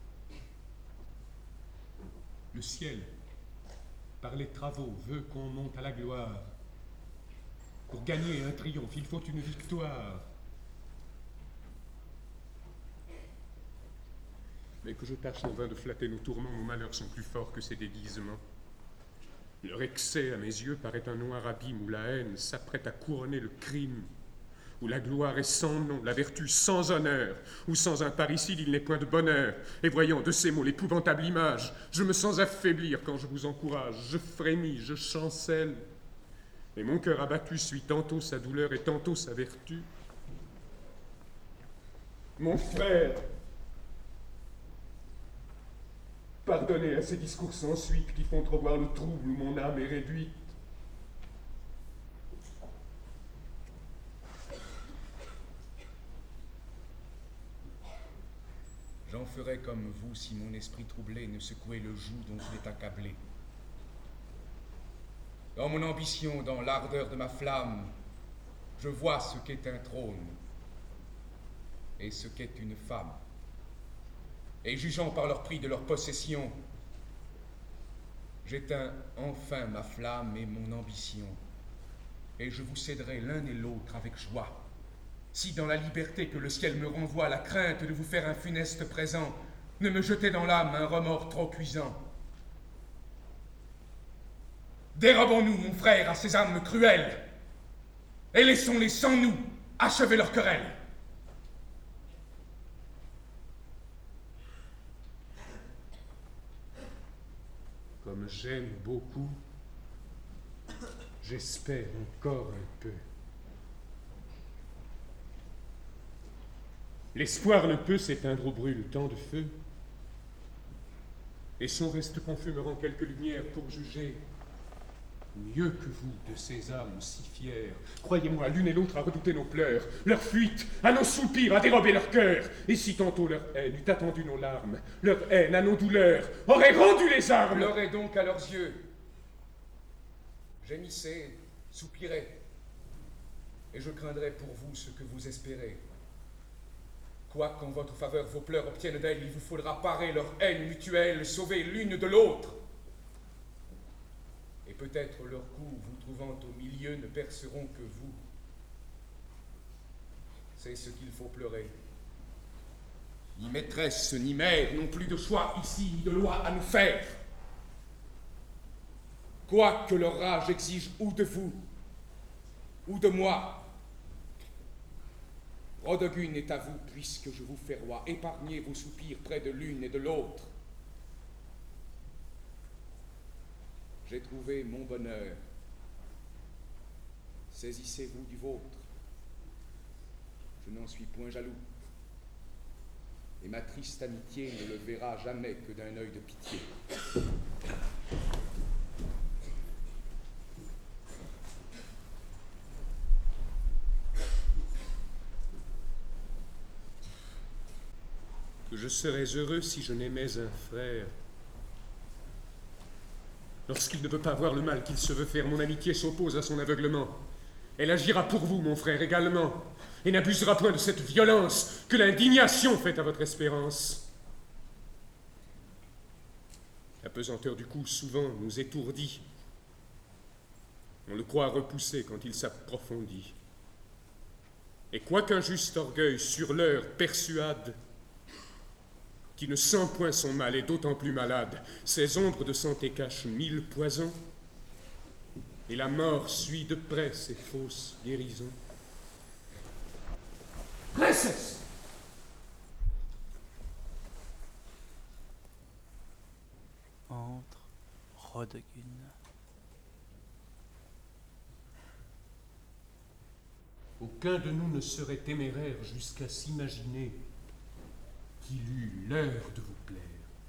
Le ciel, par les travaux, veut qu'on monte à la gloire. Pour gagner un triomphe, il faut une victoire. Mais que je tâche en vain de flatter nos tourments, nos malheurs sont plus forts que ces déguisements. Leur excès, à mes yeux, paraît un noir abîme où la haine s'apprête à couronner le crime, où la gloire est sans nom, la vertu sans honneur, où sans un parricide il n'est point de bonheur. Et voyant de ces mots l'épouvantable image, je me sens affaiblir quand je vous encourage, je frémis, je chancelle. Et mon cœur abattu suit tantôt sa douleur et tantôt sa vertu. Mon frère, pardonnez à ces discours sans suite qui font trop voir le trouble où mon âme est réduite. J'en ferais comme vous si mon esprit troublé ne secouait le joug dont il est accablé. Dans mon ambition, dans l'ardeur de ma flamme, je vois ce qu'est un trône et ce qu'est une femme. Et jugeant par leur prix de leur possession, j'éteins enfin ma flamme et mon ambition, et je vous céderai l'un et l'autre avec joie. Si dans la liberté que le ciel me renvoie, la crainte de vous faire un funeste présent ne me jetait dans l'âme un remords trop cuisant. Dérobons-nous, mon frère, à ces âmes cruelles, et laissons-les sans nous achever leur querelle. Comme j'aime beaucoup, j'espère encore un peu. L'espoir ne peut s'éteindre au brûle tant de feu, et son reste confus me rend quelque lumière pour juger. mieux que vous, de ces âmes si fières, croyez-moi, l'une et l'autre à redouter nos pleurs, leur fuite, à nos soupirs, à dérober leur cœur. Et si tantôt leur haine eût attendu nos larmes, leur haine à nos douleurs aurait rendu les armes. Pleurez donc à leurs yeux. Gémissez, soupirez, et je craindrai pour vous ce que vous espérez. Quoi qu'en votre faveur vos pleurs obtiennent d'elles, il vous faudra parer leur haine mutuelle, sauver l'une de l'autre. Et peut-être leurs coups, vous trouvant au milieu, ne perceront que vous. C'est ce qu'il faut pleurer. Ni maîtresse, ni mère n'ont plus de choix ici, ni de loi à nous faire. Quoi que leur rage exige ou de vous, ou de moi, Rodogune est à vous, puisque je vous fais roi. Épargnez vos soupirs près de l'une et de l'autre. J'ai trouvé mon bonheur. Saisissez-vous du vôtre. Je n'en suis point jaloux. Et ma triste amitié ne le verra jamais que d'un œil de pitié. Je serais heureux si je n'aimais un frère. Lorsqu'il ne peut pas voir le mal qu'il se veut faire, mon amitié s'oppose à son aveuglement. Elle agira pour vous, mon frère, également, et n'abusera point de cette violence que l'indignation fait à votre espérance. La pesanteur du coup souvent nous étourdit. On le croit repoussé quand il s'approfondit. Et quoiqu'un juste orgueil sur l'heure persuade, qui ne sent point son mal est d'autant plus malade, ces ombres de santé cachent mille poisons, et la mort suit de près ces fausses guérisons. Princesse! Entre Rodogune. Aucun de nous ne serait téméraire jusqu'à s'imaginer qu'il eût l'heure de vous plaire.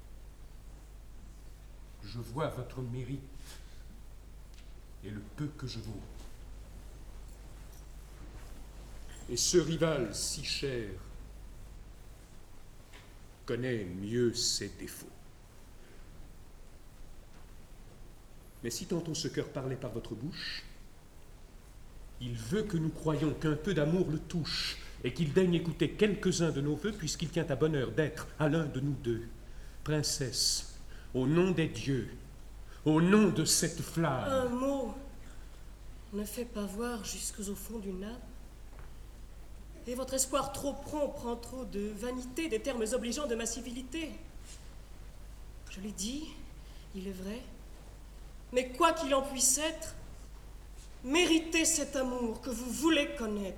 Je vois votre mérite et le peu que je vaux. Et ce rival si cher connaît mieux ses défauts. Mais si tantôt ce cœur parlait par votre bouche, il veut que nous croyions qu'un peu d'amour le touche, et qu'il daigne écouter quelques-uns de nos vœux, puisqu'il tient à bonheur d'être à l'un de nous deux. Princesse, au nom des dieux, au nom de cette flamme... Un mot ne fait pas voir jusqu'au fond d'une âme. Et votre espoir trop prompt prend trop de vanité, des termes obligeants de ma civilité. Je l'ai dit, il est vrai, mais quoi qu'il en puisse être, méritez cet amour que vous voulez connaître.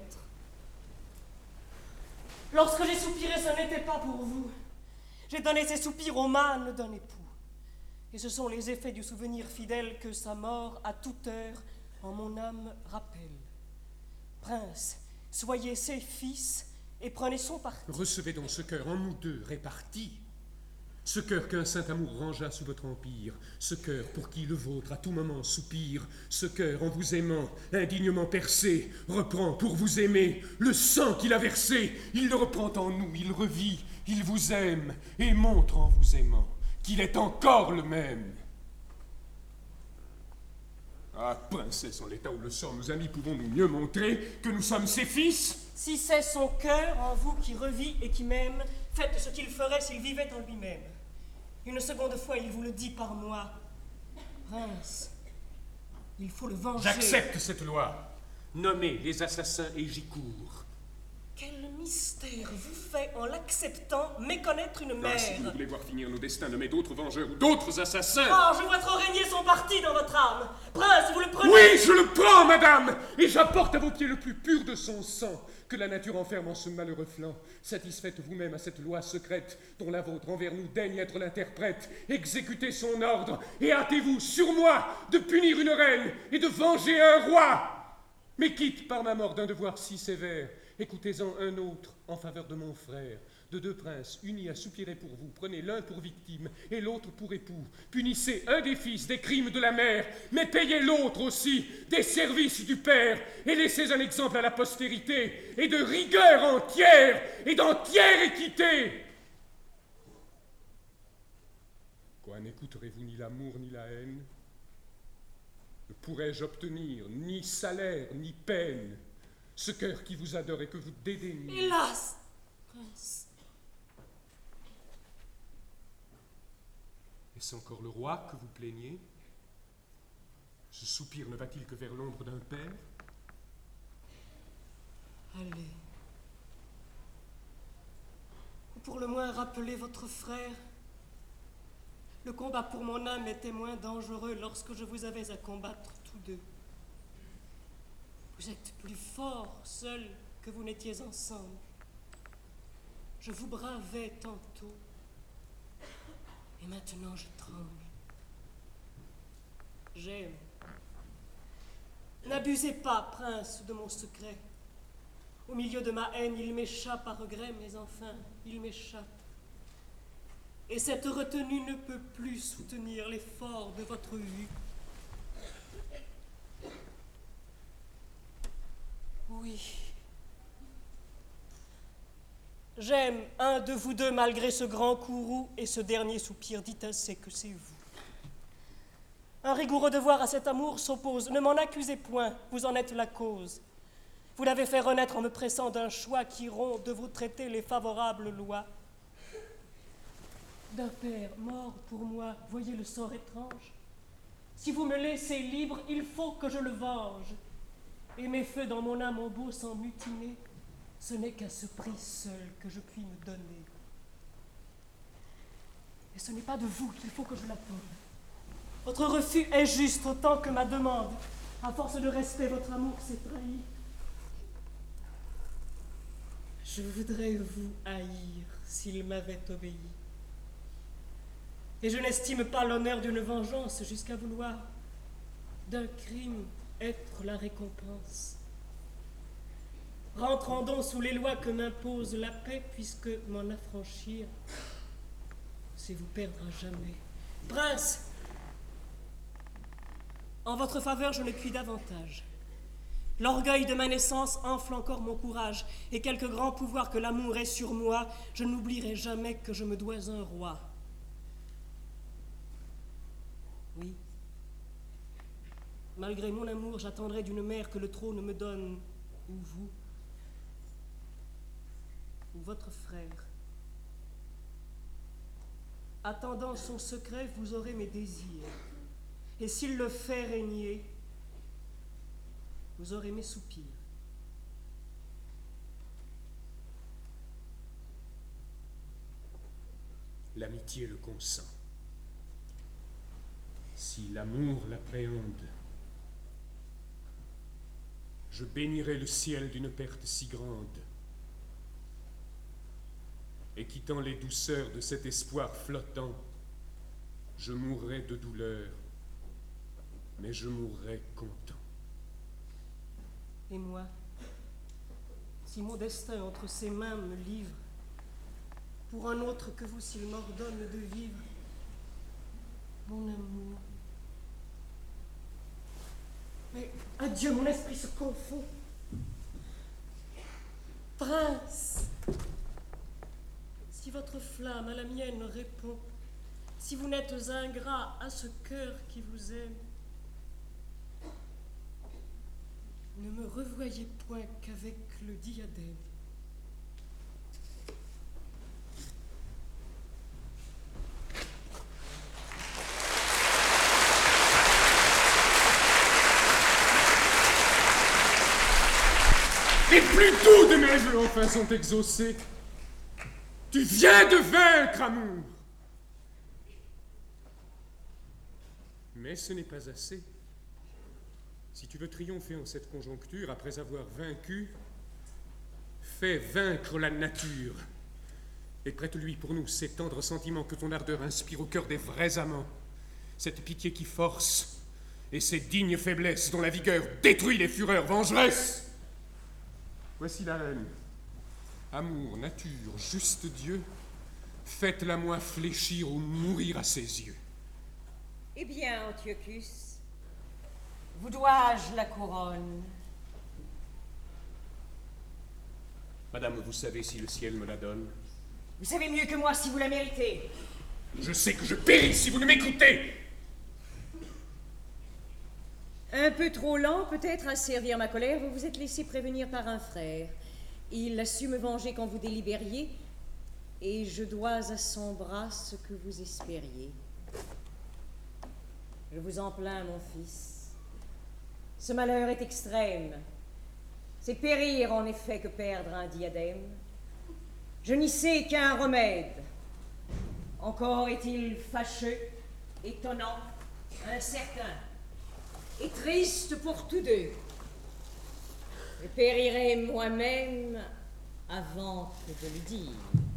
Lorsque j'ai soupiré, ce n'était pas pour vous. J'ai donné ces soupirs au mâne d'un époux. Et ce sont les effets du souvenir fidèle que sa mort, à toute heure, en mon âme rappelle. Prince, soyez ses fils et prenez son parti. Recevez donc ce cœur en nous deux répartis. Ce cœur qu'un saint amour rangea sous votre empire, ce cœur pour qui le vôtre à tout moment soupire, ce cœur en vous aimant, indignement percé, reprend pour vous aimer le sang qu'il a versé. Il le reprend en nous, il revit, il vous aime et montre en vous aimant qu'il est encore le même. Ah, princesse, en l'état où le sort nous a mis, pouvons-nous mieux montrer que nous sommes ses fils? Si c'est son cœur en vous qui revit et qui m'aime, faites ce qu'il ferait s'il vivait en lui-même. Une seconde fois, il vous le dit par moi. Prince, il faut le venger. J'accepte cette loi. Nommez les assassins et j'y cours. Quel mystère vous fait, en l'acceptant, méconnaître une mère. Ah, si vous voulez voir finir nos destins, nommez d'autres vengeurs ou d'autres assassins. Oh, je vois trop régner son parti dans votre âme. Prince, vous le prenez? Oui, je le prends, madame, et j'apporte à vos pieds le plus pur de son sang, que la nature enferme en ce malheureux flanc. Satisfaites vous-même à cette loi secrète, dont la vôtre envers nous daigne être l'interprète. Exécutez son ordre, et hâtez-vous, sur moi, de punir une reine et de venger un roi. Mais quitte par ma mort d'un devoir si sévère, écoutez-en un autre en faveur de mon frère, de de deux princes unis assoupiraient pour vous, prenez l'un pour victime et l'autre pour époux. Punissez un des fils des crimes de la mère, mais payez l'autre aussi des services du père, et laissez un exemple à la postérité, et de rigueur entière, et d'entière équité. Quoi, n'écouterez-vous ni l'amour ni la haine? Ne pourrais-je obtenir ni salaire ni peine ce cœur qui vous adore et que vous dédaignez? Hélas, prince. Est-ce encore le roi que vous plaignez? Ce soupir ne va-t-il que vers l'ombre d'un père? Allez. Ou pour le moins rappelez votre frère. Le combat pour mon âme était moins dangereux lorsque je vous avais à combattre tous deux. Vous êtes plus forts seuls que vous n'étiez ensemble. Je vous bravais tantôt, et maintenant je tremble. J'aime. N'abusez pas, prince, de mon secret. Au milieu de ma haine, il m'échappe à regret, mais enfin, il m'échappe. Et cette retenue ne peut plus soutenir l'effort de votre vue. Oui. J'aime un de vous deux malgré ce grand courroux et ce dernier soupir. Dites assez que c'est vous. Un rigoureux devoir à cet amour s'oppose. Ne m'en accusez point, vous en êtes la cause. Vous l'avez fait renaître en me pressant d'un choix qui rompt de vous traiter les favorables lois. D'un père mort pour moi, voyez le sort étrange. Si vous me laissez libre, il faut que je le venge. Et mes feux dans mon âme ont beau sans mutiner, ce n'est qu'à ce prix seul que je puis me donner. Et ce n'est pas de vous qu'il faut que je l'attende. Votre refus est juste autant que ma demande. À force de respect, votre amour s'est trahi. Je voudrais vous haïr s'il m'avait obéi. Et je n'estime pas l'honneur d'une vengeance jusqu'à vouloir d'un crime être la récompense. Rentrons donc sous les lois que m'impose la paix, puisque m'en affranchir, c'est vous perdre à jamais. Prince, en votre faveur, je ne puis davantage. L'orgueil de ma naissance enfle encore mon courage, et quelque grand pouvoir que l'amour ait sur moi, je n'oublierai jamais que je me dois un roi. Oui. Malgré mon amour, j'attendrai d'une mère que le trône me donne, ou vous, ou votre frère. Attendant son secret, vous aurez mes désirs. Et s'il le fait régner, vous aurez mes soupirs. L'amitié le consent. Si l'amour l'appréhende, je bénirai le ciel d'une perte si grande. Et quittant les douceurs de cet espoir flottant, je mourrai de douleur, mais je mourrai content. Et moi, si mon destin entre ses mains me livre, pour un autre que vous s'il m'ordonne de vivre, mon amour. Mais adieu, mon esprit se confond. Prince, si votre flamme à la mienne répond, si vous n'êtes ingrat à ce cœur qui vous aime, ne me revoyez point qu'avec le diadème. Les plus doux de mes vœux enfin sont exaucés. Tu viens de vaincre, amour. Mais ce n'est pas assez. Si tu veux triompher en cette conjoncture, après avoir vaincu, fais vaincre la nature et prête-lui pour nous ces tendres sentiments que ton ardeur inspire au cœur des vrais amants, cette pitié qui force et ces dignes faiblesses dont la vigueur détruit les fureurs vengeresses. Voici la reine. Amour, nature, juste Dieu, faites-la moi fléchir ou mourir à ses yeux. Eh bien, Antiochus, vous dois-je la couronne? Madame, vous savez si le ciel me la donne? Vous savez mieux que moi si vous la méritez. Je sais que je péris si vous ne m'écoutez. Un peu trop lent, peut-être, à servir ma colère, vous vous êtes laissé prévenir par un frère. Il a su me venger quand vous délibériez, et je dois à son bras ce que vous espériez. Je vous en plains, mon fils. Ce malheur est extrême. C'est périr, en effet, que perdre un diadème. Je n'y sais qu'un remède. Encore est-il fâcheux, étonnant, incertain, et triste pour tous deux. Je périrai moi-même avant que de le dire.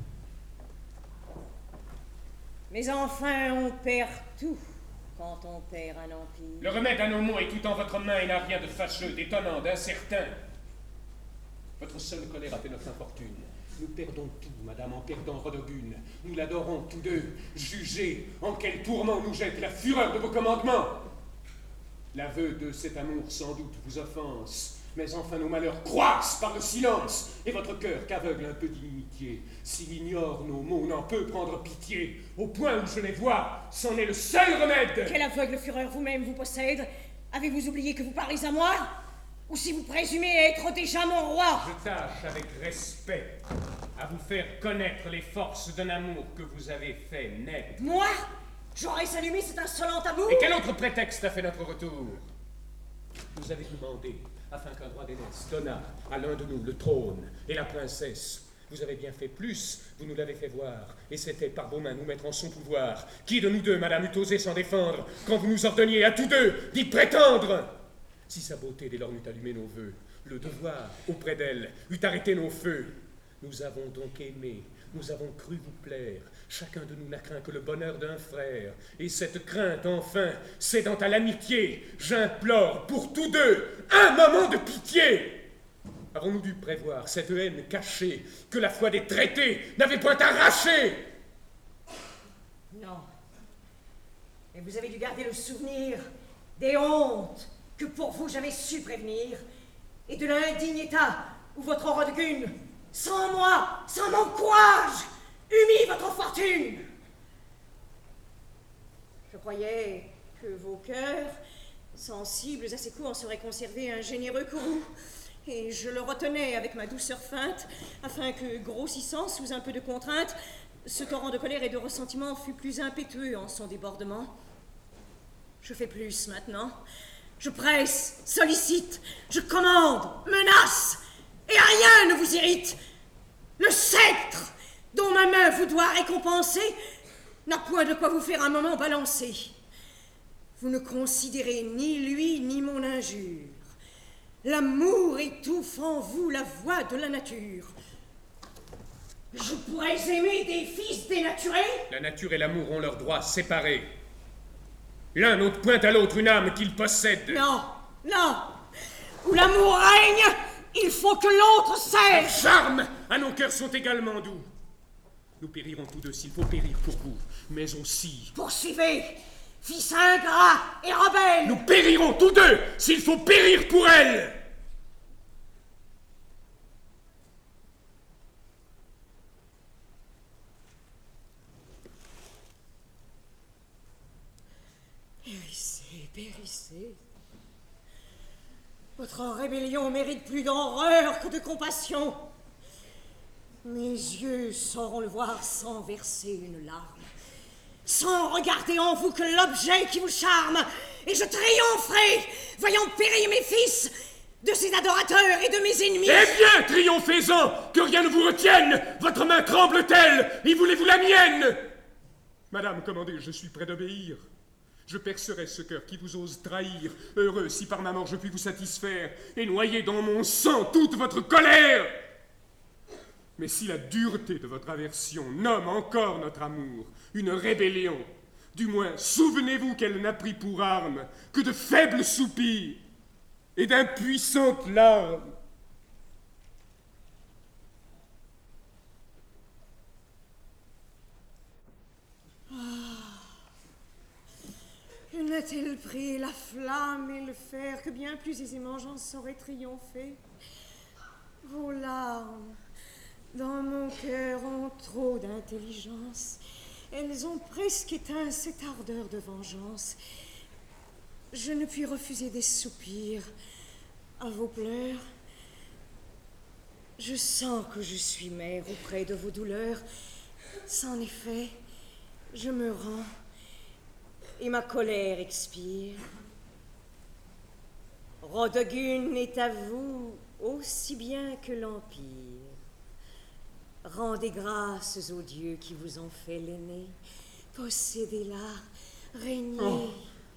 Mais enfin, on perd tout quand on perd un empire. Le remède à nos maux est tout en votre main et n'a rien de fâcheux, d'étonnant, d'incertain. Votre seule colère a fait notre infortune. Nous perdons tout, madame, en perdant Rodogune. Nous l'adorons tous deux. Jugez en quel tourment nous jette la fureur de vos commandements. L'aveu de cet amour sans doute vous offense, mais enfin nos malheurs croissent par le silence, et votre cœur qu'aveugle un peu d'inimitié, s'il ignore nos maux, n'en peut prendre pitié, au point où je les vois, c'en est le seul remède. Quelle aveugle fureur vous-même vous possède? Avez-vous oublié que vous parlez à moi? Ou si vous présumez être déjà mon roi? Je tâche avec respect à vous faire connaître les forces d'un amour que vous avez fait naître. Moi? J'aurais allumé cet insolent amour? Et quel autre prétexte a fait notre retour? Vous avez demandé, afin qu'un roi d'aînesse donnât à l'un de nous le trône et la princesse. Vous avez bien fait plus, vous nous l'avez fait voir, et c'était par vos mains nous mettre en son pouvoir. Qui de nous deux, madame, eût osé s'en défendre, quand vous nous ordonniez à tous deux d'y prétendre? Si sa beauté dès lors n'eût allumé nos vœux, le devoir, auprès d'elle, eût arrêté nos feux. Nous avons donc aimé, nous avons cru vous plaire, chacun de nous n'a craint que le bonheur d'un frère, et cette crainte, enfin, cédant à l'amitié, j'implore pour tous deux un moment de pitié. Avons-nous dû prévoir cette haine cachée que la foi des traités n'avait point arrachée? Non. Mais vous avez dû garder le souvenir des hontes que pour vous j'avais su prévenir, et de l'indigne état où votre Rodogune, sans moi, sans mon courage, eût mis votre fortune. Je croyais que vos cœurs, sensibles à ces coups, en seraient conservés un généreux courroux, et je le retenais avec ma douceur feinte, afin que, grossissant sous un peu de contrainte, ce torrent de colère et de ressentiment fût plus impétueux en son débordement. Je fais plus maintenant. Je presse, sollicite, je commande, menace, et rien ne vous irrite. Le sceptre dont ma main vous doit récompenser n'a point de quoi vous faire un moment balancer. Vous ne considérez ni lui ni mon injure. L'amour étouffe en vous la voix de la nature. Je pourrais aimer des fils dénaturés? La nature et l'amour ont leurs droits séparés. L'un n'ôte point à l'autre une âme qu'il possède. Non, non. Où l'amour règne, il faut que l'autre cesse. Les charmes à nos cœurs sont également doux. Nous périrons tous deux s'il faut périr pour vous, mais aussi... Poursuivez, fils ingrat et rebelle. Nous périrons tous deux s'il faut périr pour elle. Périssez, périssez. Votre rébellion mérite plus d'horreur que de compassion. Mes yeux sauront le voir sans verser une larme, sans regarder en vous que l'objet qui vous charme, et je triompherai, voyant périr mes fils, de ses adorateurs et de mes ennemis. Eh bien, triomphez-en, que rien ne vous retienne. Votre main tremble-t-elle, et voulez-vous la mienne? Madame, commandez, je suis prêt d'obéir. Je percerai ce cœur qui vous ose trahir, heureux si par ma mort je puis vous satisfaire, et noyer dans mon sang toute votre colère. Mais si la dureté de votre aversion nomme encore notre amour une rébellion, du moins souvenez-vous qu'elle n'a pris pour arme que de faibles soupirs et d'impuissantes larmes. aurait-elle pris la flamme et le fer, que bien plus aisément j'en saurais triompher. Vos larmes, dans mon cœur, ont trop d'intelligence. Elles ont presque éteint cette ardeur de vengeance. Je ne puis refuser des soupirs à vos pleurs. Je sens que je suis mère auprès de vos douleurs. C'en est fait, je me rends et ma colère expire. Rodogune est à vous aussi bien que l'Empire. Rendez grâces aux dieux qui vous ont fait l'aîné. Possédez-la, régnez. Oh.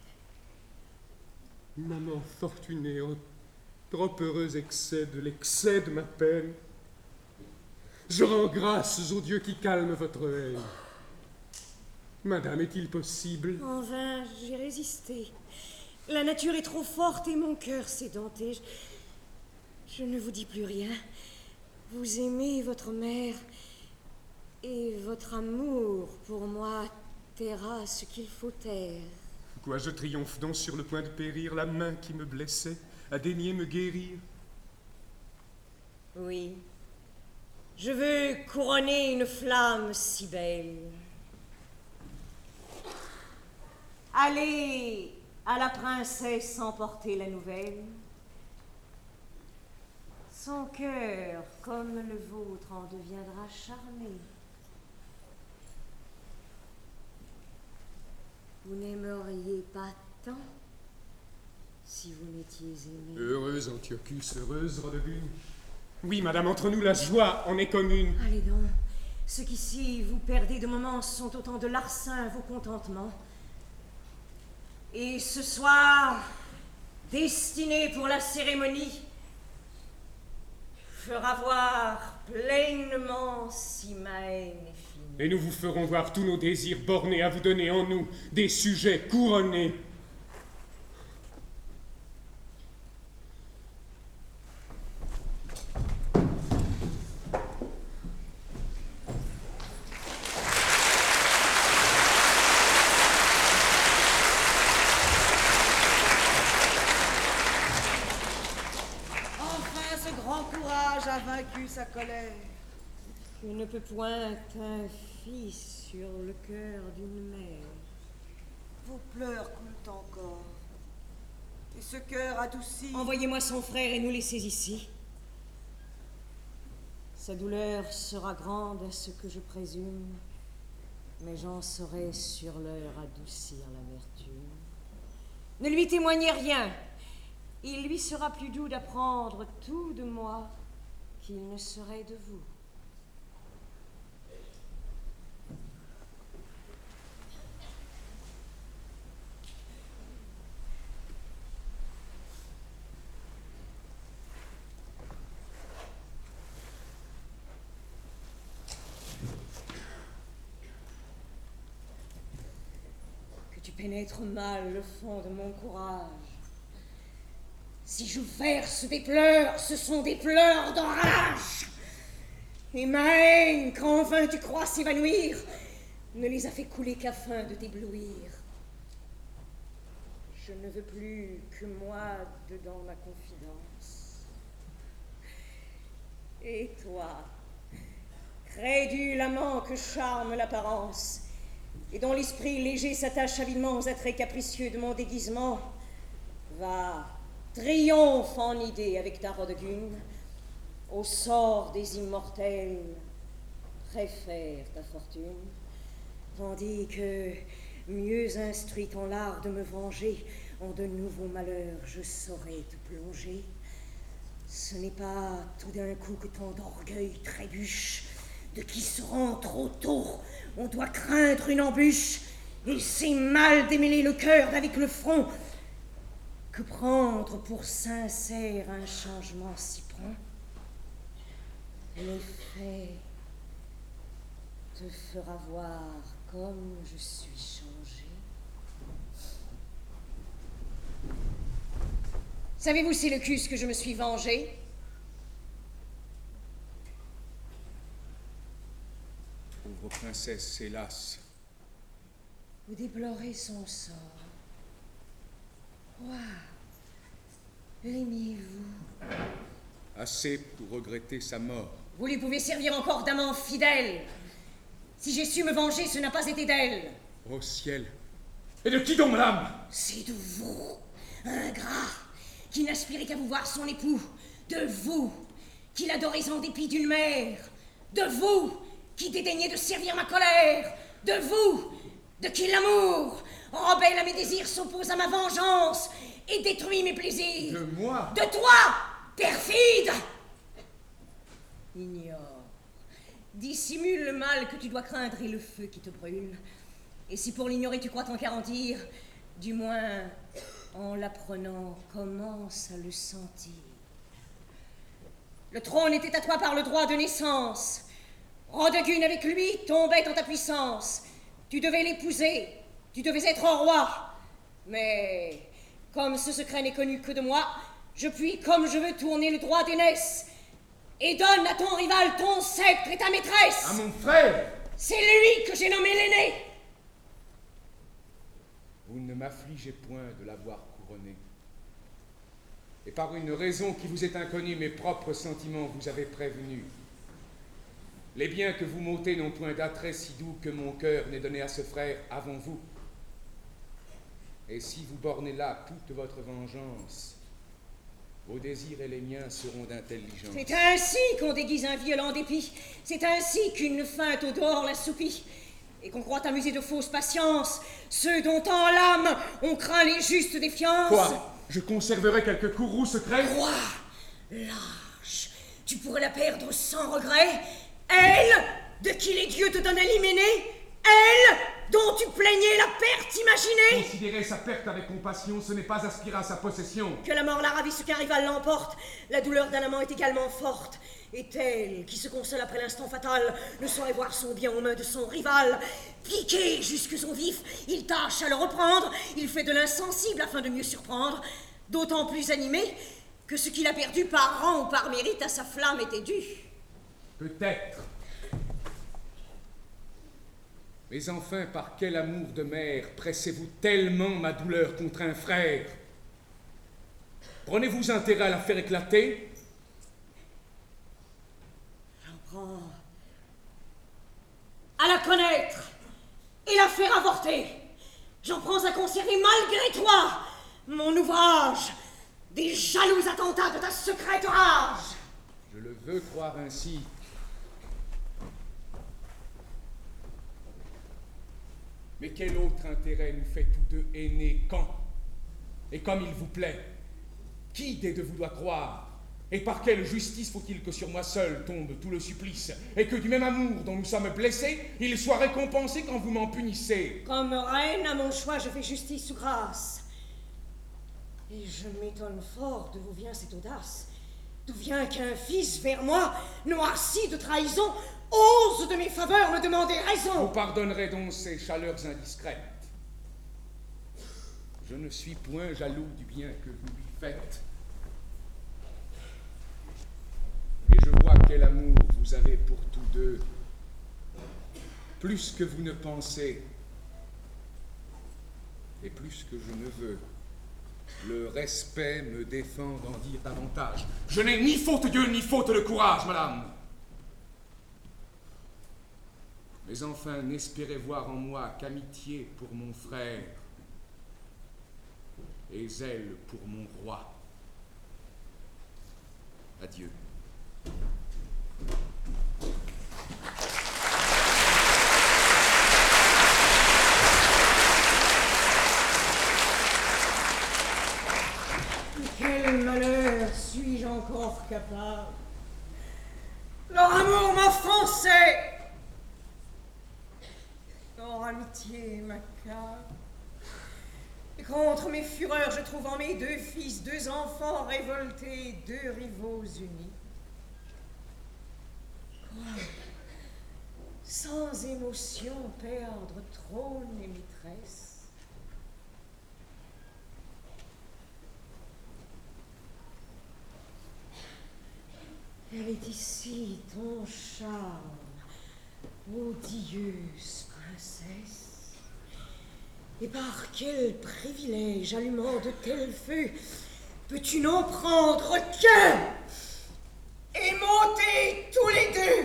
Maman fortunée, oh, trop heureux excès de l'excès de ma peine. Je rends grâces aux dieux qui calment votre haine. Madame, est-il possible? En vain, j'ai résisté. La nature est trop forte et mon cœur s'est denté. Je, je ne vous dis plus rien. Vous aimez votre mère et votre amour pour moi taira ce qu'il faut taire. Quoi, je triomphe donc sur le point de périr, la main qui me blessait a daigné me guérir? Oui, je veux couronner une flamme si belle. Allez à la princesse emporter la nouvelle. Son cœur, comme le vôtre, en deviendra charmé. Vous n'aimeriez pas tant si vous n'étiez aimé. Heureuse Antiochus, heureuse Rodogune. Oui, madame, entre nous la joie en est commune. Allez donc, ce qu'ici vous perdez de moments sont autant de larcins vos contentements. Et ce soir, destiné pour la cérémonie, fera voir pleinement si ma haine est finie. Et nous vous ferons voir tous nos désirs bornés à vous donner en nous des sujets couronnés. Sa colère. Je ne peux point un fils sur le cœur d'une mère. Vos pleurs coulent encore. Et ce cœur adouci. Envoyez-moi son frère et nous laissez ici. Sa douleur sera grande à ce que je présume, mais j'en saurai sur l'heure adoucir l'amertume. Ne lui témoignez rien. Il lui sera plus doux d'apprendre tout de moi qu'il ne serait de vous. Que tu pénètres mal le fond de mon courage. Si je verse des pleurs, ce sont des pleurs d'orage. Et ma haine, quand en vain tu crois s'évanouir, ne les a fait couler qu'afin de t'éblouir. Je ne veux plus que moi dedans ma confidence. Et toi, crédule amant que charme l'apparence, et dont l'esprit léger s'attache avidement aux attraits capricieux de mon déguisement, va, triomphe en idée avec ta Rodogune, au sort des immortels, préfère ta fortune, tandis que, mieux instruite en l'art de me venger, en de nouveaux malheurs je saurais te plonger. Ce n'est pas tout d'un coup que tant d'orgueil trébuche, de qui se rend trop tôt, on doit craindre une embûche, et c'est mal démêler le cœur d'avec le front, que prendre pour sincère un changement si prompt. L'effet te fera voir comme je suis changée. Savez-vous, Séleucus, que je me suis vengée? Pauvre princesse, hélas. Vous déplorez son sort. Quoi? L'aimiez-vous? Assez pour regretter sa mort. Vous lui pouvez servir encore d'amant fidèle. Si j'ai su me venger, ce n'a pas été d'elle. Ô ciel! Et de qui donc, madame? C'est de vous, ingrat, qui n'aspirait qu'à vous voir son époux. De vous, qui l'adorez en dépit d'une mère. De vous, qui dédaignez de servir ma colère. De vous, de qui l'amour, rebelle à mes désirs, s'oppose à ma vengeance et détruit mes plaisirs. De moi? De toi, perfide! Ignore. Dissimule le mal que tu dois craindre et le feu qui te brûle. Et si pour l'ignorer tu crois t'en garantir, du moins, en l'apprenant, commence à le sentir. Le trône était à toi par le droit de naissance. Rodegune avec lui tombait en ta puissance. Tu devais l'épouser, tu devais être roi. Mais, comme ce secret n'est connu que de moi, je puis, comme je veux, tourner le droit d'aînesse et donne à ton rival ton sceptre et ta maîtresse. À mon frère? C'est lui que j'ai nommé l'aîné. Vous ne m'affligez point de l'avoir couronné. Et par une raison qui vous est inconnue, mes propres sentiments vous avez prévenu. Les biens que vous m'ôtez n'ont point d'attrait si doux que mon cœur n'ait donné à ce frère avant vous. Et si vous bornez là toute votre vengeance, vos désirs et les miens seront d'intelligence. C'est ainsi qu'on déguise un violent dépit. C'est ainsi qu'une feinte au dehors l'assoupit. Et qu'on croit amuser de fausses patiences ceux dont en l'âme on craint les justes défiances. Quoi? Je conserverai quelques courroux secrets? Roi, lâche, tu pourrais la perdre sans regret. Elle, de qui les dieux te donnaient l'hyménée. Elle, dont tu plaignais la perte imaginée. Considérer sa perte avec compassion, ce n'est pas aspirer à sa possession. Que la mort la ravisse, qu'un rival l'emporte, la douleur d'un amant est également forte. Et tel qui se console après l'instant fatal ne saurait voir son bien aux mains de son rival. Piqué jusque son vif, il tâche à le reprendre, il fait de l'insensible afin de mieux surprendre, d'autant plus animé que ce qu'il a perdu par rang ou par mérite à sa flamme était dû. Peut-être. Mais enfin, par quel amour de mère pressez-vous tellement ma douleur contre un frère? Prenez-vous intérêt à la faire éclater? J'en prends à la connaître et la faire avorter. J'en prends à conserver malgré toi mon ouvrage des jaloux attentats de ta secrète rage. Je le veux croire ainsi. Mais quel autre intérêt nous fait tous deux aînés quand et comme il vous plaît? Qui des deux vous doit croire? Et par quelle justice faut-il que sur moi seul tombe tout le supplice, et que du même amour dont nous sommes blessés, il soit récompensé quand vous m'en punissez? Comme reine, à mon choix, je fais justice sous grâce. Et je m'étonne fort d'où vient cette audace. D'où vient qu'un fils vers moi, noirci de trahison, ose de mes faveurs me demander raison. Vous pardonnerez donc ces chaleurs indiscrètes. Je ne suis point jaloux du bien que vous lui faites. Et je vois quel amour vous avez pour tous deux, plus que vous ne pensez, et plus que je ne veux. Le respect me défend d'en dire davantage. Je n'ai ni faute Dieu, ni faute de courage, madame. Mais enfin, n'espérez voir en moi qu'amitié pour mon frère et zèle pour mon roi. Adieu. Quel malheur suis-je encore capable? Leur amour m'offensait. Leur amitié macabre. Et contre mes fureurs, je trouve en mes deux fils, deux enfants révoltés, deux rivaux unis. Quoi? Sans émotion perdre trône et maîtresse? Elle est ici, ton charme, odieuse princesse. Et par quel privilège, allumant de tels feux, peux-tu n'en prendre qu'un et monter tous les deux?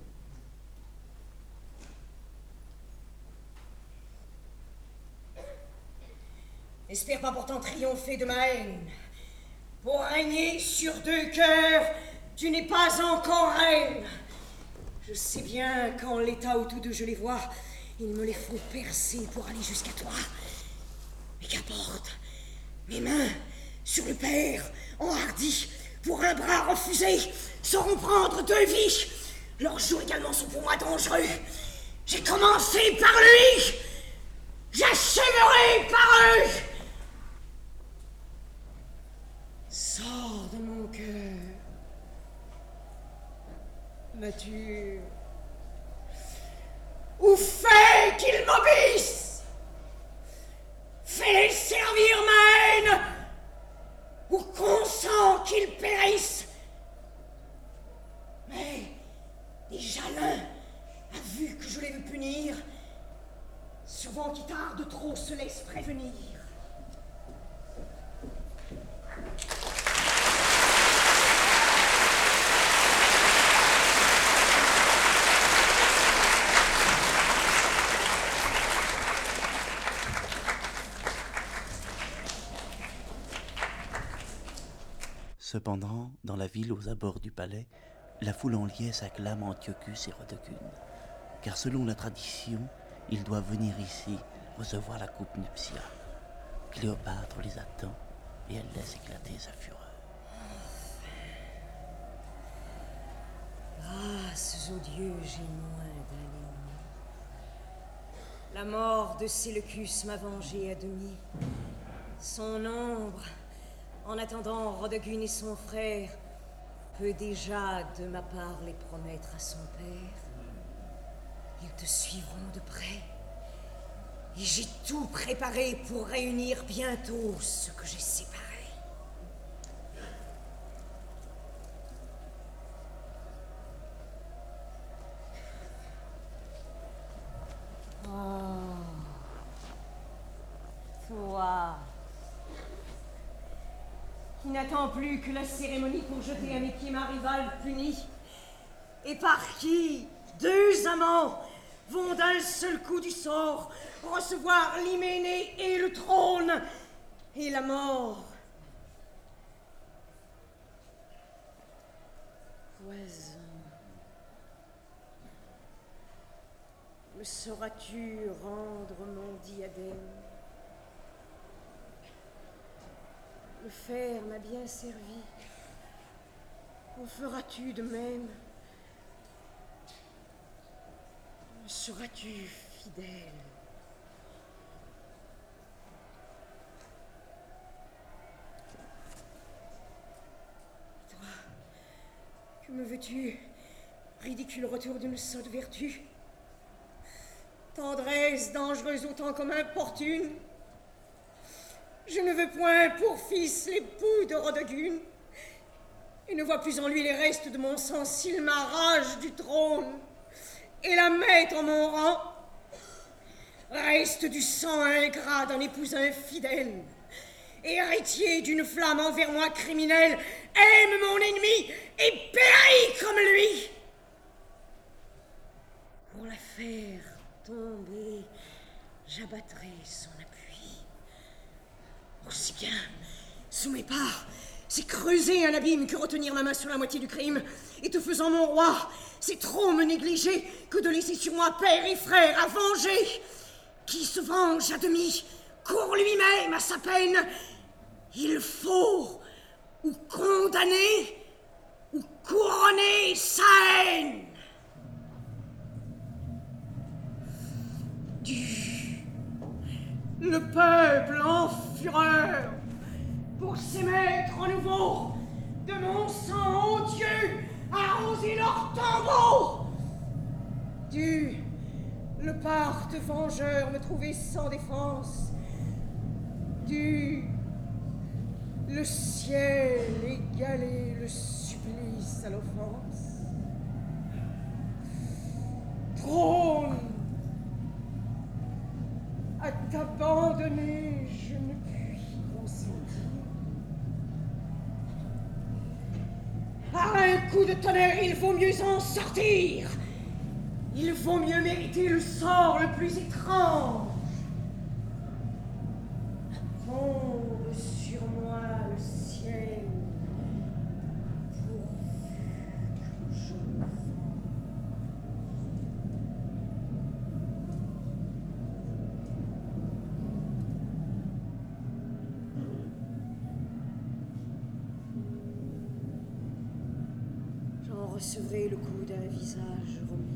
N'espère pas pourtant triompher de ma haine. Pour régner sur deux cœurs, tu n'es pas encore reine. Je sais bien qu'en l'état où tous deux je les vois, il me les faut percer pour aller jusqu'à toi. Mais qu'importe, mes mains sur le père, enhardis, pour un bras refusé, sauront prendre deux vies. Leurs jours également sont pour moi dangereux. J'ai commencé par lui, j'achèverai par eux. Sors de mon cœur, nature, ou fais qu'ils m'obéissent, fais-les servir ma haine, ou consens qu'ils périssent. Mais déjà l'un a vu que je les veux punir, souvent qui tarde trop se laisse prévenir. Cependant, dans la ville aux abords du palais, la foule en liesse acclame Antiochus et Rodogune, car selon la tradition, ils doivent venir ici recevoir la coupe nuptiale. Cléopâtre les attend et elle laisse éclater sa fureur. Grâce aux dieux, j'ai moins d'années. La mort de Séleucus m'a vengé à demi. Son ombre, en attendant Rodogune et son frère, peut déjà de ma part les promettre à son père. Ils te suivront de près. Et j'ai tout préparé pour réunir bientôt ce que j'ai séparé. Oh, toi, qui n'attends plus que la cérémonie pour jeter à mes pieds ma rivale punie, et par qui deux amants vont d'un seul coup du sort recevoir l'hyménée et le trône et la mort. Poison, me sauras-tu rendre mon diadème? Le fer m'a bien servi. En feras-tu de même? Me seras-tu fidèle? Toi, que me veux-tu? Ridicule retour d'une sotte vertu? Tendresse dangereuse autant comme importune? Je ne veux point pour fils l'époux de Rodogune, et ne vois plus en lui les restes de mon sang s'il m'arrache du trône et la mettre en mon rang. Reste du sang ingrat d'un époux infidèle, héritier d'une flamme envers moi criminelle, aime mon ennemi et périt comme lui. Pour la faire tomber, j'abattrai son appui. Aussi bien, sous mes pas, c'est creuser un abîme que retenir ma main sur la moitié du crime. Et te faisant mon roi, c'est trop me négliger que de laisser sur moi père et frère à venger. Qui se venge à demi, court lui-même à sa peine. Il faut ou condamner ou couronner sa haine. Du le peuple en fureur pour s'émettre en nouveau de mon sang odieux arroser leur tombeau. Du le Parthe vengeur me trouver sans défense. Du le ciel égaler le supplice à l'offense. Trône, à t'abandonner, je ne puis consentir. Par un coup de tonnerre, il vaut mieux en sortir. Il vaut mieux mériter le sort le plus étrange. Tombe sur moi le ciel, pourvu que je me J'en recevrai le coup d'un visage remis.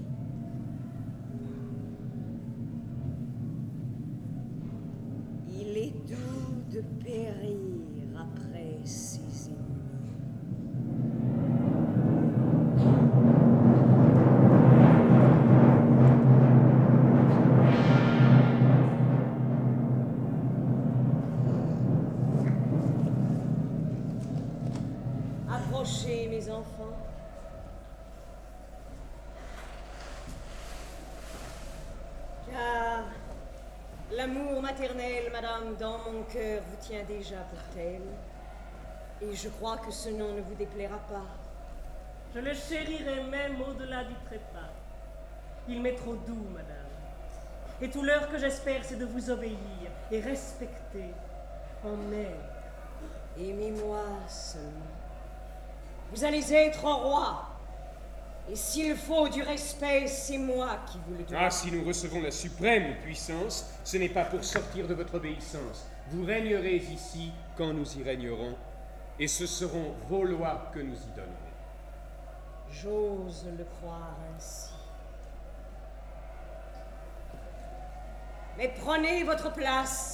Il est doux de périr après ses ennemis. Approchez, mes enfants. Car l'amour maternel, madame, dans mon cœur vous tient déjà pour tel, et je crois que ce nom ne vous déplaira pas. Je le chérirai même au-delà du trépas. Il m'est trop doux, madame. Et tout l'heure que j'espère, c'est de vous obéir et respecter en mère. Aimez-moi seulement. Vous allez être roi. Et s'il faut du respect, c'est moi qui vous le donne. Ah, si nous recevons la suprême puissance, ce n'est pas pour sortir de votre obéissance. Vous régnerez ici quand nous y régnerons, et ce seront vos lois que nous y donnerons. J'ose le croire ainsi. Mais prenez votre place.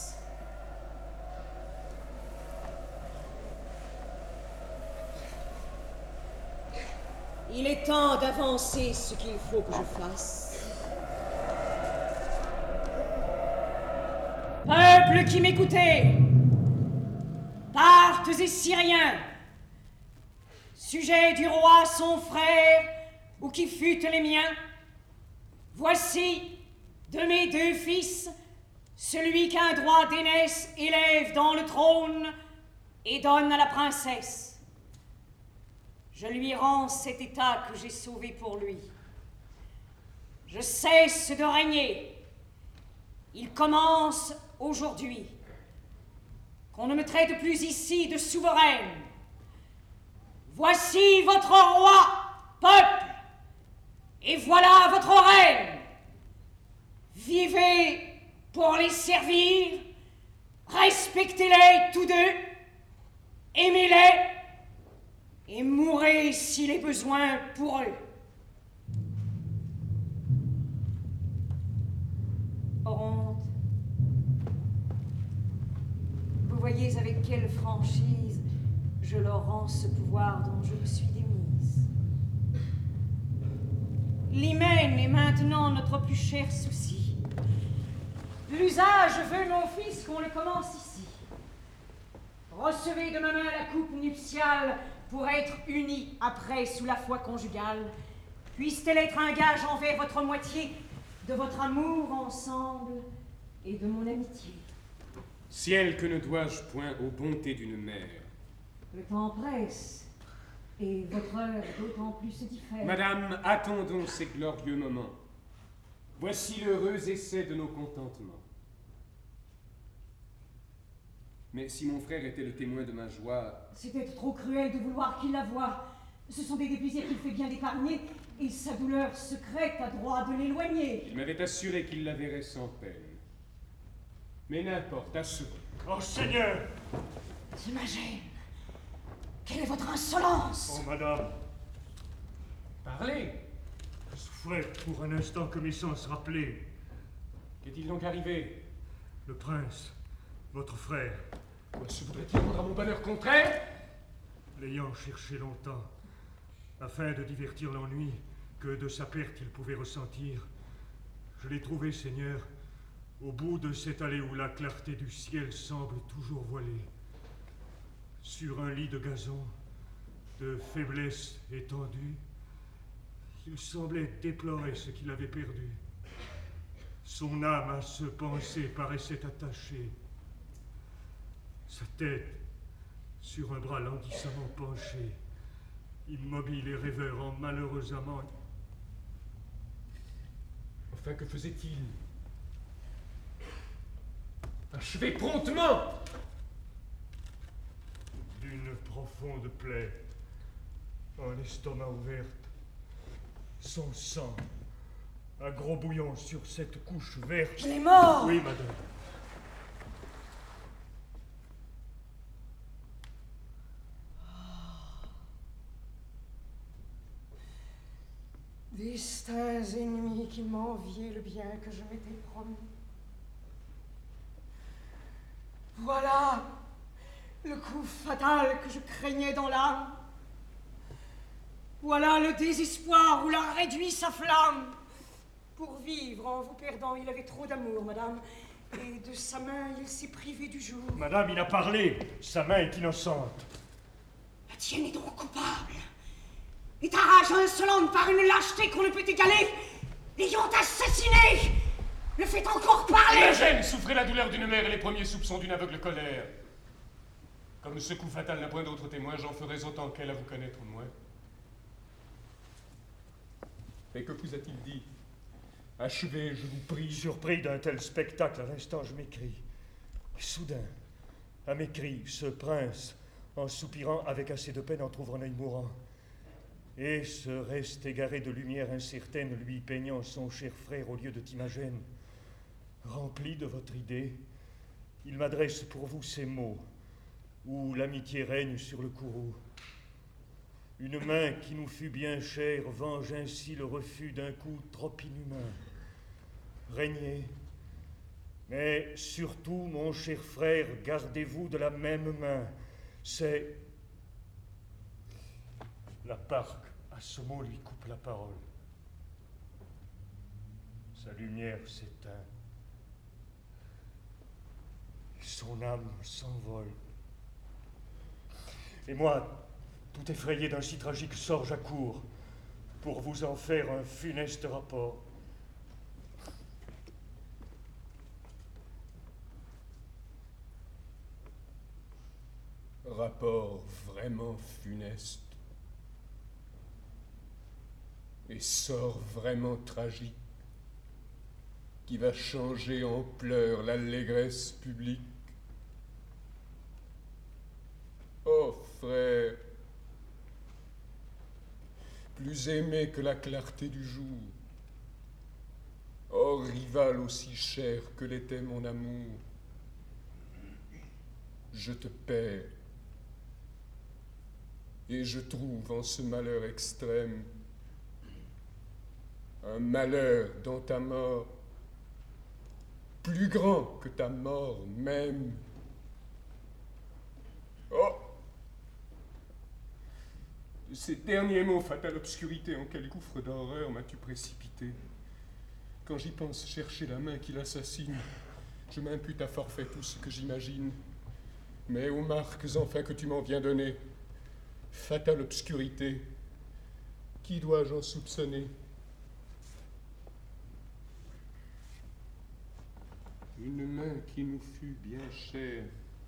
Il est temps d'avancer ce qu'il faut que je fasse. Peuple qui m'écoutez, Parthes et Syriens, sujet du roi son frère, ou qui fût les miens, voici de mes deux fils, celui qu'un droit d'aînesse élève dans le trône et donne à la princesse. Je lui rends cet état que j'ai sauvé pour lui. Je cesse de régner. Il commence aujourd'hui. Qu'on ne me traite plus ici de souveraine. Voici votre roi, peuple, et voilà votre reine. Vivez pour les servir, respectez-les tous deux, aimez-les, et mourrez s'il est besoin pour eux. Oronte, vous voyez avec quelle franchise je leur rends ce pouvoir dont je me suis démise. L'hymen est maintenant notre plus cher souci. L'usage veut, mon fils, qu'on le commence ici. Recevez de ma main la coupe nuptiale pour être unis après sous la foi conjugale. Puisse-t-elle être un gage envers votre moitié de votre amour ensemble et de mon amitié. Ciel, que ne dois-je point aux bontés d'une mère? Le temps presse, et votre heure d'autant plus se diffère. Madame, attendons ces glorieux moments. Voici l'heureux essai de nos contentements. Mais si mon frère était le témoin de ma joie... C'est être trop cruel de vouloir qu'il la voie. Ce sont des déplaisirs qu'il fait bien d'épargner, et sa douleur secrète a droit de l'éloigner. Il m'avait assuré qu'il la verrait sans peine. Mais n'importe, assurez. Oh, Seigneur! T'imagines? Quelle est votre insolence? Oh, madame! Parlez! Je souhaite pour un instant que mes sens rappelés. Qu'est-il donc arrivé? Le prince, votre frère. Quoi, se voudrait-il rendre à mon bonheur contraire? L'ayant cherché longtemps, afin de divertir l'ennui que de sa perte il pouvait ressentir, je l'ai trouvé, Seigneur, au bout de cette allée où la clarté du ciel semble toujours voilée, sur un lit de gazon, de faiblesse étendue. Il semblait déplorer ce qu'il avait perdu. Son âme à ce pensée paraissait attachée. Sa tête, sur un bras languissamment penché, immobile et rêveur en malheureux amant. Enfin, que faisait-il? Achevez promptement! D'une profonde plaie, en l'estomac ouverte, son sang, un gros bouillon sur cette couche verte. Il est mort! Oui, madame. Distincts ennemis qui m'enviaient le bien que je m'étais promis. Voilà le coup fatal que je craignais dans l'âme. Voilà le désespoir où la réduit sa flamme. Pour vivre en vous perdant, il avait trop d'amour, madame, et de sa main, il s'est privé du jour. Madame, il a parlé. Sa main est innocente. La tienne est donc coupable. Et ta rage insolente par une lâcheté qu'on ne peut égaler, l'ayant assassiné, le fait encore parler. Imagène souffrait la douleur d'une mère et les premiers soupçons d'une aveugle colère. Comme ce coup fatal n'a point d'autre témoin, j'en ferai autant qu'elle à vous connaître moins. Mais que vous a-t-il dit? Achevez, je vous prie. Surpris d'un tel spectacle, à l'instant, je m'écrie. Soudain, à mes cris, ce prince, en soupirant avec assez de peine, en trouve un œil mourant. Et ce reste égaré de lumière incertaine, lui peignant son cher frère au lieu de Timagène. Rempli de votre idée, il m'adresse pour vous ces mots, où l'amitié règne sur le courroux. Une main qui nous fut bien chère venge ainsi le refus d'un coup trop inhumain. Régnez, mais surtout, mon cher frère, gardez-vous de la même main. C'est... La parque, à ce mot, lui coupe la parole. Sa lumière s'éteint. Son âme s'envole. Et moi, tout effrayé d'un si tragique sort, j'accours pour vous en faire un funeste rapport. Rapport vraiment funeste. Et sort vraiment tragique qui va changer en pleurs l'allégresse publique. Oh frère, plus aimé que la clarté du jour, oh rival aussi cher que l'était mon amour, je te perds, et je trouve en ce malheur extrême un malheur dans ta mort, plus grand que ta mort même. Oh! De ces derniers mots, fatale obscurité, en quel gouffre d'horreur m'as-tu précipité? Quand j'y pense chercher la main qui l'assassine, je m'impute à forfait tout ce que j'imagine. Mais aux marques enfin que tu m'en viens donner, fatale obscurité, qui dois-je en soupçonner? Une main qui nous fut bien chère.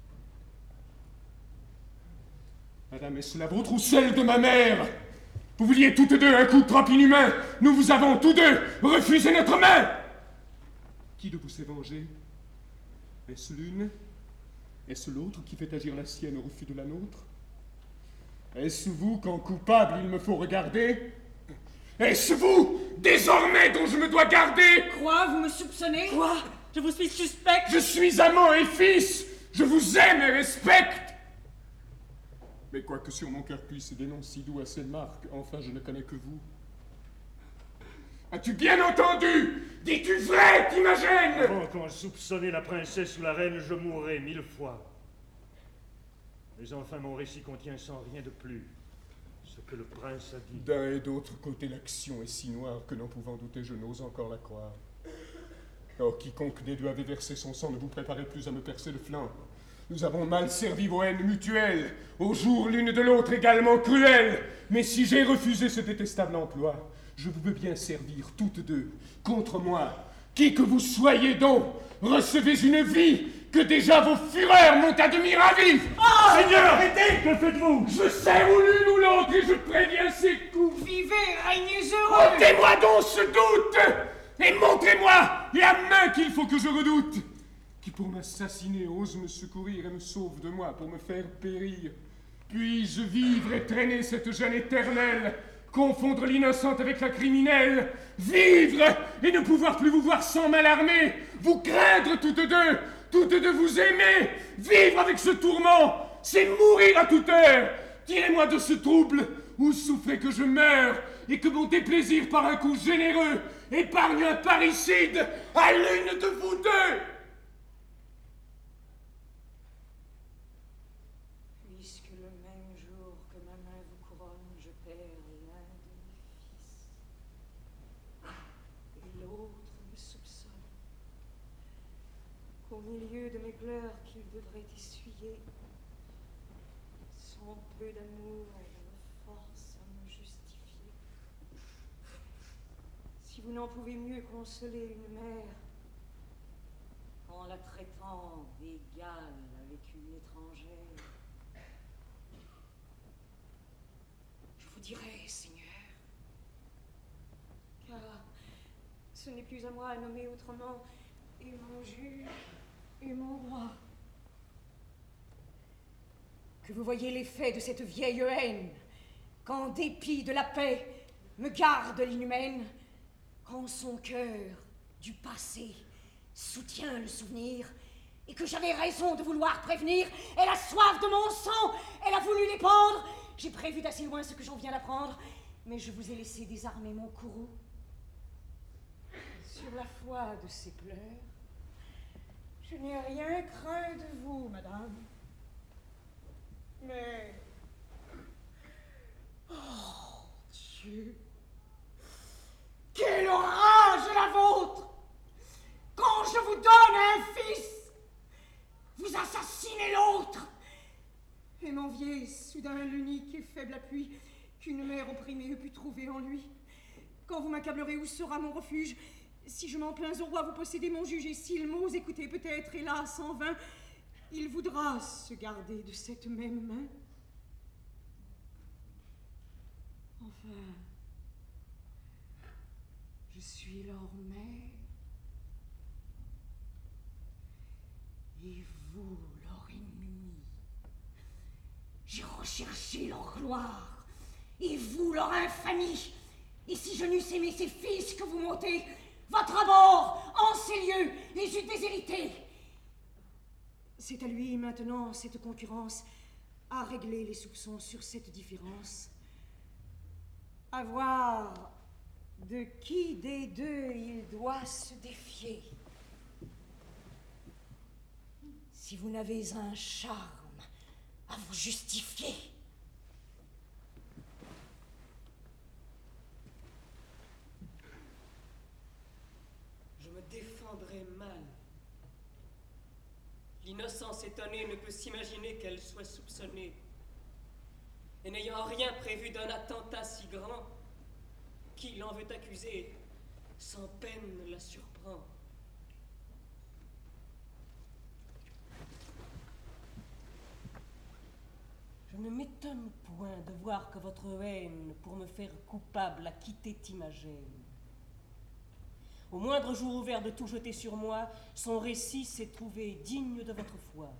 Madame, est-ce la vôtre ou celle de ma mère? Vous vouliez toutes deux un coup trop inhumain. Nous vous avons tous deux refusé notre main. Qui de vous s'est vengé? Est-ce l'une? Est-ce l'autre qui fait agir la sienne au refus de la nôtre? Est-ce vous qu'en coupable il me faut regarder? Est-ce vous, désormais, dont je me dois garder? Quoi? Vous me soupçonnez? Quoi? Je vous suis suspect. Je suis amant et fils. Je vous aime et respecte. Mais quoique sur mon cœur puisse des noms si doux à ces marques, enfin je ne connais que vous. As-tu bien entendu? Dis-tu vrai, Timagène? Avant qu'on soupçonnait la princesse ou la reine, je mourrais mille fois. Mais enfin mon récit contient sans rien de plus ce que le prince a dit. D'un et d'autre côté, l'action est si noire que n'en pouvant douter, je n'ose encore la croire. Or, quiconque des deux avait versé son sang, ne vous préparez plus à me percer le flanc. Nous avons mal servi vos haines mutuelles, au jour l'une de l'autre également cruelles. Mais si j'ai refusé ce détestable emploi, je vous veux bien servir toutes deux, contre moi, Qui que vous soyez donc, recevez une vie que déjà vos fureurs m'ont à demi ravie. Oh, Seigneur, arrêtez! Que faites-vous? Je serre ou l'une ou l'autre et je préviens ces coups. Vivez, régnez heureux. Ôtez-moi donc ce doute et montrez-moi la main qu'il faut que je redoute, qui pour m'assassiner ose me secourir et me sauve de moi pour me faire périr. Puis-je vivre et traîner cette jeune éternelle, confondre l'innocente avec la criminelle, vivre et ne pouvoir plus vous voir sans m'alarmer, vous craindre toutes deux, toutes deux vous aimer, vivre avec ce tourment, c'est mourir à toute heure. Tirez-moi de ce trouble où souffrez que je meure et que mon déplaisir par un coup généreux épargne un parricide à l'une de vous deux. Puisque le même jour que ma main vous couronne, je perds l'un de mes fils, et l'autre me soupçonne qu'au milieu de mes pleurs qu'il devrait essuyer, son peu d'amour me force à me justifier. Si vous n'en pouvez mieux consoler une mère en la traitant d'égale avec une étrangère, je vous dirai, Seigneur, car ce n'est plus à moi à nommer autrement et mon juge et mon roi, que vous voyez l'effet de cette vieille haine, qu'en dépit de la paix me garde l'inhumaine, quand son cœur du passé soutient le souvenir, et que j'avais raison de vouloir prévenir. Elle a soif de mon sang, elle a voulu l'épandre. J'ai prévu d'assez loin ce que j'en viens d'apprendre, mais je vous ai laissé désarmer mon courroux. Sur la foi de ses pleurs, je n'ai rien craint de vous, madame. Mais... oh, Dieu! Quelle rage est la vôtre! Quand je vous donne un fils, vous assassinez l'autre! Et m'enviez soudain l'unique et faible appui qu'une mère opprimée eût pu trouver en lui. Quand vous m'accablerez, où sera mon refuge? Si je m'en plains au roi, vous possédez mon juge, et s'il m'ose écouter peut-être, hélas, en vain, il voudra se garder de cette même main. Enfin, je suis leur mère, et vous leur ennemi. J'ai recherché leur gloire, et vous leur infamie. Et si je n'eusse aimé ces fils que vous m'ôtez, votre amour, en ces lieux, les eût déshérités. C'est à lui maintenant, cette concurrence, à régler les soupçons sur cette différence. À voir de qui des deux il doit se défier. Si vous n'avez un charme à vous justifier. Je me défendrai mal. L'innocence étonnée ne peut s'imaginer qu'elle soit soupçonnée. Et n'ayant rien prévu d'un attentat si grand, qui l'en veut accuser, sans peine la surprend. Je ne m'étonne point de voir que votre haine, pour me faire coupable, a quitté Imagène. Au moindre jour ouvert de tout jeter sur moi, son récit s'est trouvé digne de votre foi.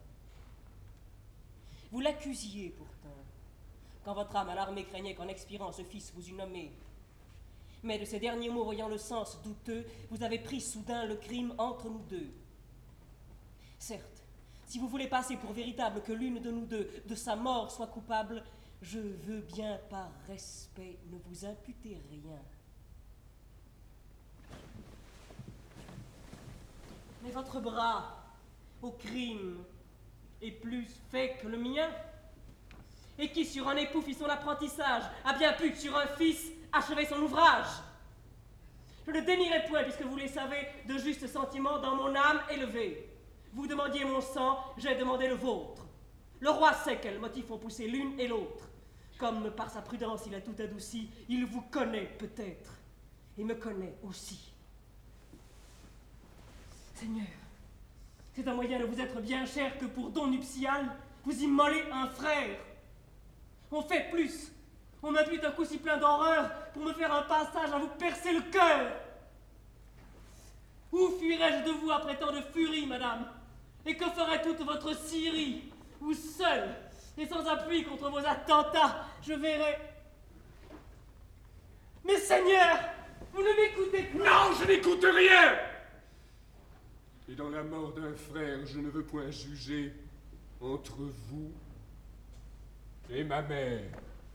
Vous l'accusiez pourtant, quand votre âme alarmée craignait qu'en expirant ce fils vous eût nommé. Mais de ces derniers mots voyant le sens douteux, vous avez pris soudain le crime entre nous deux. Certes, si vous voulez passer pour véritable que l'une de nous deux de sa mort soit coupable, je veux bien par respect ne vous imputer rien. Mais votre bras au crime est plus fait que le mien. Et qui sur un époux fit son apprentissage a bien pu sur un fils achever son ouvrage. Je ne dénierai point, puisque vous les savez, de justes sentiments dans mon âme élevée. Vous demandiez mon sang, j'ai demandé le vôtre. Le roi sait quels motifs ont poussé l'une et l'autre. Comme par sa prudence il a tout adouci, il vous connaît peut-être, et me connaît aussi. Seigneur, c'est un moyen de vous être bien cher que pour don nuptial, vous immolez un frère. On fait plus. On m'appuie un coup si plein d'horreur pour me faire un passage à vous percer le cœur. Où fuirais-je de vous après tant de furie, madame? Et que ferait toute votre Syrie, où seul et sans appui contre vos attentats, je verrais... Mais Seigneur, vous ne m'écoutez pas. Non, je n'écoute rien. Et dans la mort d'un frère, je ne veux point juger entre vous et ma mère.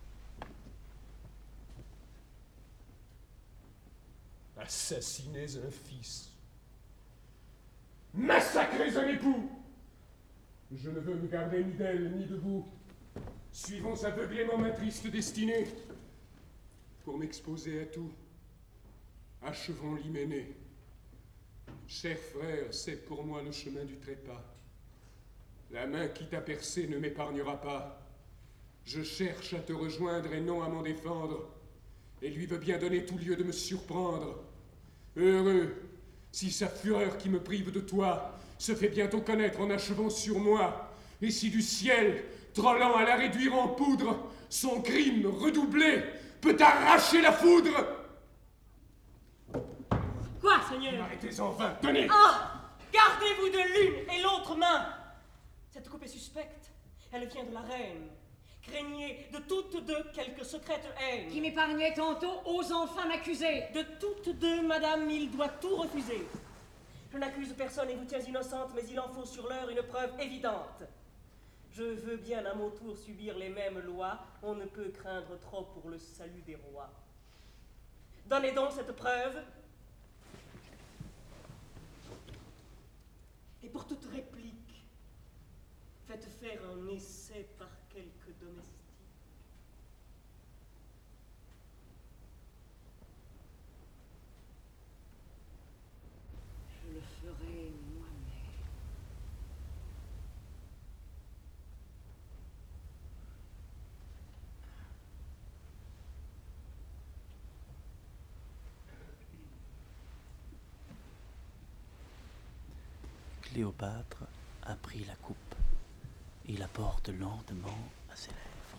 Assassinez un fils. Massacrez un époux. Je ne veux me garder ni d'elle ni de vous. Suivons aveuglément ma triste destinée. Pour m'exposer à tout, achevons l'hyménée. Cher frère, c'est pour moi le chemin du trépas. La main qui t'a percé ne m'épargnera pas. Je cherche à te rejoindre et non à m'en défendre, et lui veut bien donner tout lieu de me surprendre. Heureux, si sa fureur qui me prive de toi se fait bientôt connaître en achevant sur moi, et si du ciel, trollant à la réduire en poudre, son crime redoublé peut arracher la foudre. Quoi, Seigneur? Arrêtez enfin, tenez! Ah! Gardez-vous de l'une et l'autre main! Cette coupe est suspecte. Elle vient de la reine. Craignez de toutes deux quelque secrète haine. Qui m'épargnait tantôt, ose enfin m'accuser. De toutes deux, madame, il doit tout refuser. Je n'accuse personne et vous tiens innocente, mais il en faut sur l'heure une preuve évidente. Je veux bien à mon tour subir les mêmes lois, on ne peut craindre trop pour le salut des rois. Donnez donc cette preuve. Et pour toute réplique, faites faire un essai par quelque domestique. Je le ferai moi-même. Cléopâtre a pris la coupe et la porte lentement à ses lèvres.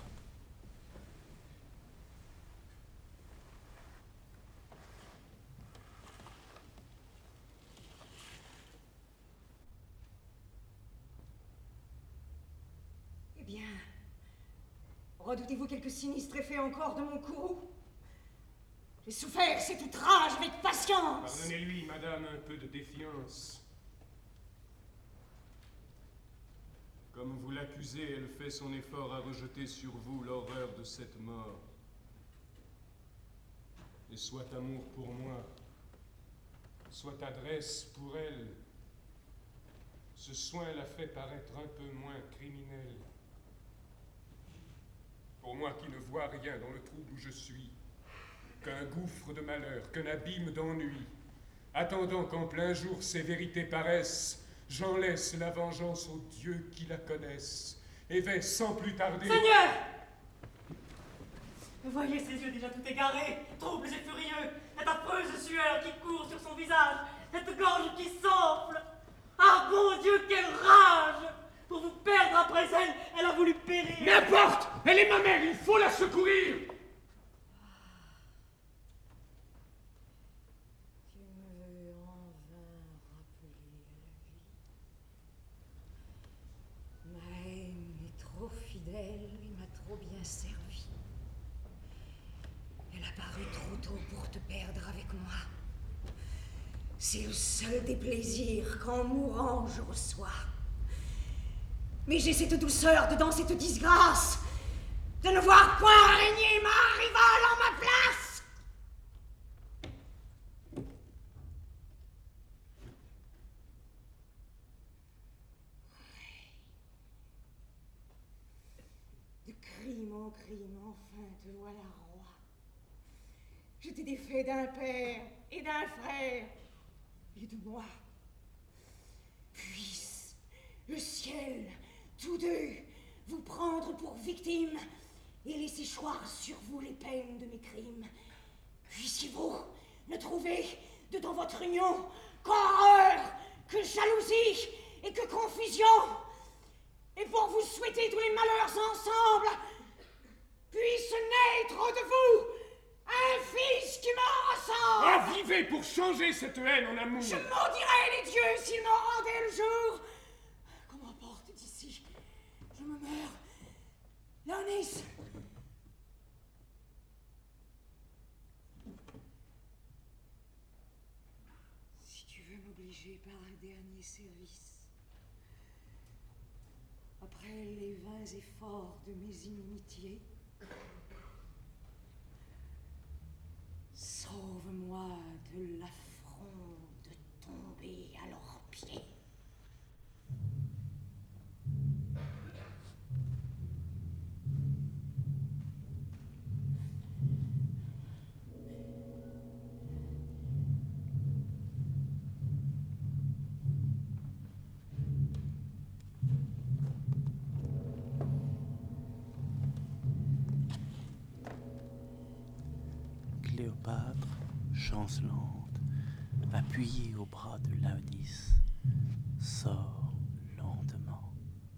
Eh bien, redoutez-vous quelque sinistre effet encore de mon courroux? J'ai souffert cet outrage avec patience. Pardonnez-lui, madame, un peu de défiance. Comme vous l'accusez, elle fait son effort à rejeter sur vous l'horreur de cette mort. Et soit amour pour moi, soit adresse pour elle, ce soin la fait paraître un peu moins criminel. Pour moi qui ne vois rien dans le trouble où je suis, qu'un gouffre de malheur, qu'un abîme d'ennui, attendant qu'en plein jour ces vérités paraissent, j'en laisse la vengeance aux dieux qui la connaissent, et vais sans plus tarder... Seigneur! Voyez ses yeux déjà tout égarés, troubles et furieux, cette affreuse sueur qui court sur son visage, cette gorge qui s'enfle. Ah bon Dieu, quelle rage! Pour vous perdre après elle, elle a voulu périr. N'importe! Elle est ma mère, il faut la secourir! Tu me veux en vain rappeler à la vie. Ma haine est trop fidèle et m'a trop bien servi. Elle a paru trop tôt pour te perdre avec moi. C'est le seul des plaisirs qu'en mourant je reçois. Mais j'ai cette douceur dedans cette disgrâce de ne voir point régner ma rivale en ma place. De crime en crime, enfin te voilà roi. Je t'ai défait d'un père et d'un frère et de moi. Puisse le ciel, tous deux, vous prendre pour victime et laisser choir sur vous les peines de mes crimes. Puissiez-vous ne trouver dedans votre union qu'horreur que illusion, et pour vous souhaiter tous les malheurs ensemble, puisse naître de vous un fils qui me ressemble. Ah, vivez pour changer cette haine en amour. Je maudirais les dieux s'ils m'en rendaient le jour. Qu'on m'emporte d'ici. Je me meurs. Léonis. Si tu veux m'obliger par un dernier service, après les vains efforts de mes inimitiés, sauve-moi de l'affront de tomber à leurs pieds. Cléopâtre, chancelante, appuyée au bras de Laodice, sort lentement.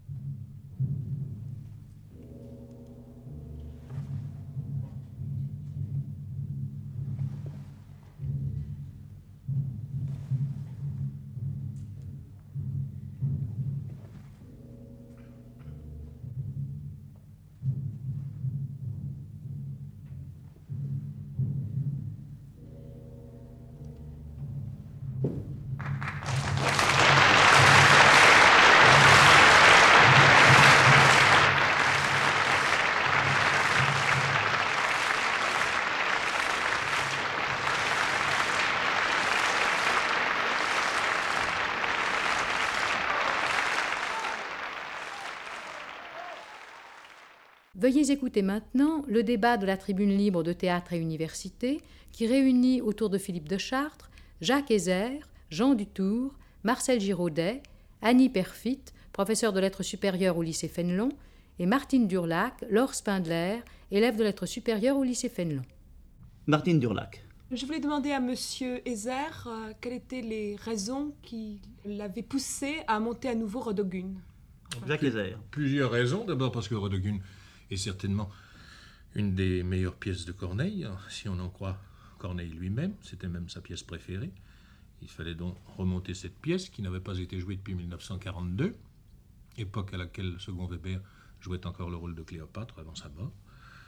Veuillez écouter maintenant le débat de la Tribune libre de Théâtre et Université qui réunit autour de Philippe de Chartres, Jacques Hézard, Jean Dutour, Marcel Giraudet, Annie Perfit, professeure de lettres supérieures au lycée Fénelon, et Martine Durlac, Laure Spindler, élève de lettres supérieures au lycée Fénelon. Martine Durlac. Je voulais demander à Monsieur Hézard euh, quelles étaient les raisons qui l'avaient poussé à monter à nouveau Rodogune. Jacques Hézard. Plusieurs raisons. D'abord parce que Rodogune est certainement une des meilleures pièces de Corneille, si on en croit Corneille lui-même. C'était même sa pièce préférée. Il fallait donc remonter cette pièce qui n'avait pas été jouée depuis mille neuf cent quarante-deux, époque à laquelle le second Weber jouait encore le rôle de Cléopâtre avant sa mort.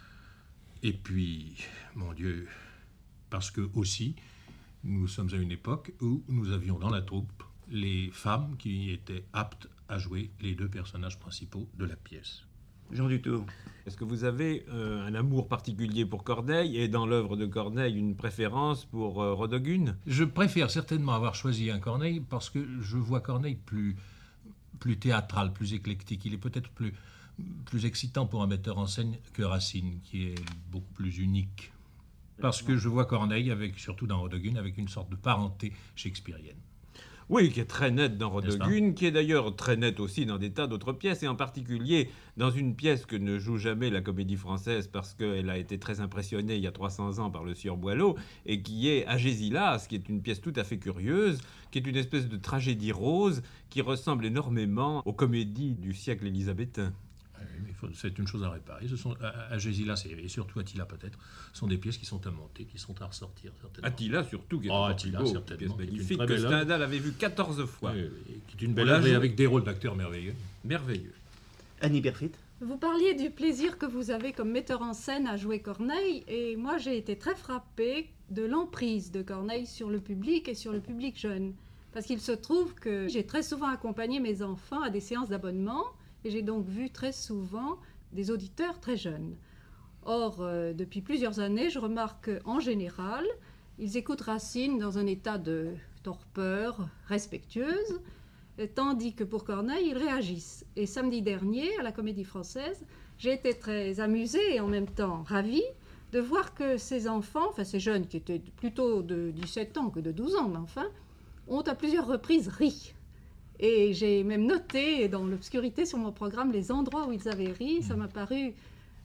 Et puis, mon Dieu, parce que aussi, nous sommes à une époque où nous avions dans la troupe les femmes qui étaient aptes à jouer les deux personnages principaux de la pièce. Jean Dutour. Est-ce que vous avez euh, un amour particulier pour Corneille et dans l'œuvre de Corneille une préférence pour euh, Rodogune ? Je préfère certainement avoir choisi un Corneille parce que je vois Corneille plus, plus théâtral, plus éclectique. Il est peut-être plus, plus excitant pour un metteur en scène que Racine, qui est beaucoup plus unique. Parce que je vois Corneille, avec, surtout dans Rodogune, avec une sorte de parenté shakespearienne. Oui, qui est très nette dans Rodogune, qui est d'ailleurs très nette aussi dans des tas d'autres pièces, et en particulier dans une pièce que ne joue jamais la Comédie Française parce qu'elle a été très impressionnée il y a trois cents ans par le Sieur Boileau, et qui est Agésilas, qui est une pièce tout à fait curieuse, qui est une espèce de tragédie rose qui ressemble énormément aux comédies du siècle élisabétain. C'est une chose à réparer. Ce sont Agésilas et surtout Attila peut-être sont des pièces qui sont à monter, qui sont à ressortir certainement. Attila surtout, qui est oh, encore Attila, plus beau, certainement, pièce magnifique qui est une que très belle Stendhal avait vu quatorze fois. Oui, oui, qui est une belle œuvre et avec des rôles d'acteurs merveilleux. Merveilleux. Annie Perfit. Vous parliez du plaisir que vous avez comme metteur en scène à jouer Corneille, et moi j'ai été très frappée de l'emprise de Corneille sur le public et sur le public jeune. Parce qu'il se trouve que j'ai très souvent accompagné mes enfants à des séances d'abonnement, et j'ai donc vu très souvent des auditeurs très jeunes. Or, euh, depuis plusieurs années, je remarque qu'en général, ils écoutent Racine dans un état de torpeur respectueuse, tandis que pour Corneille, ils réagissent. Et samedi dernier, à la Comédie Française, j'ai été très amusée et en même temps ravie de voir que ces enfants, enfin ces jeunes qui étaient plutôt de dix-sept ans que de douze ans, mais enfin, ont à plusieurs reprises ri. Et j'ai même noté dans l'obscurité sur mon programme les endroits où ils avaient ri. Ça m'a paru euh,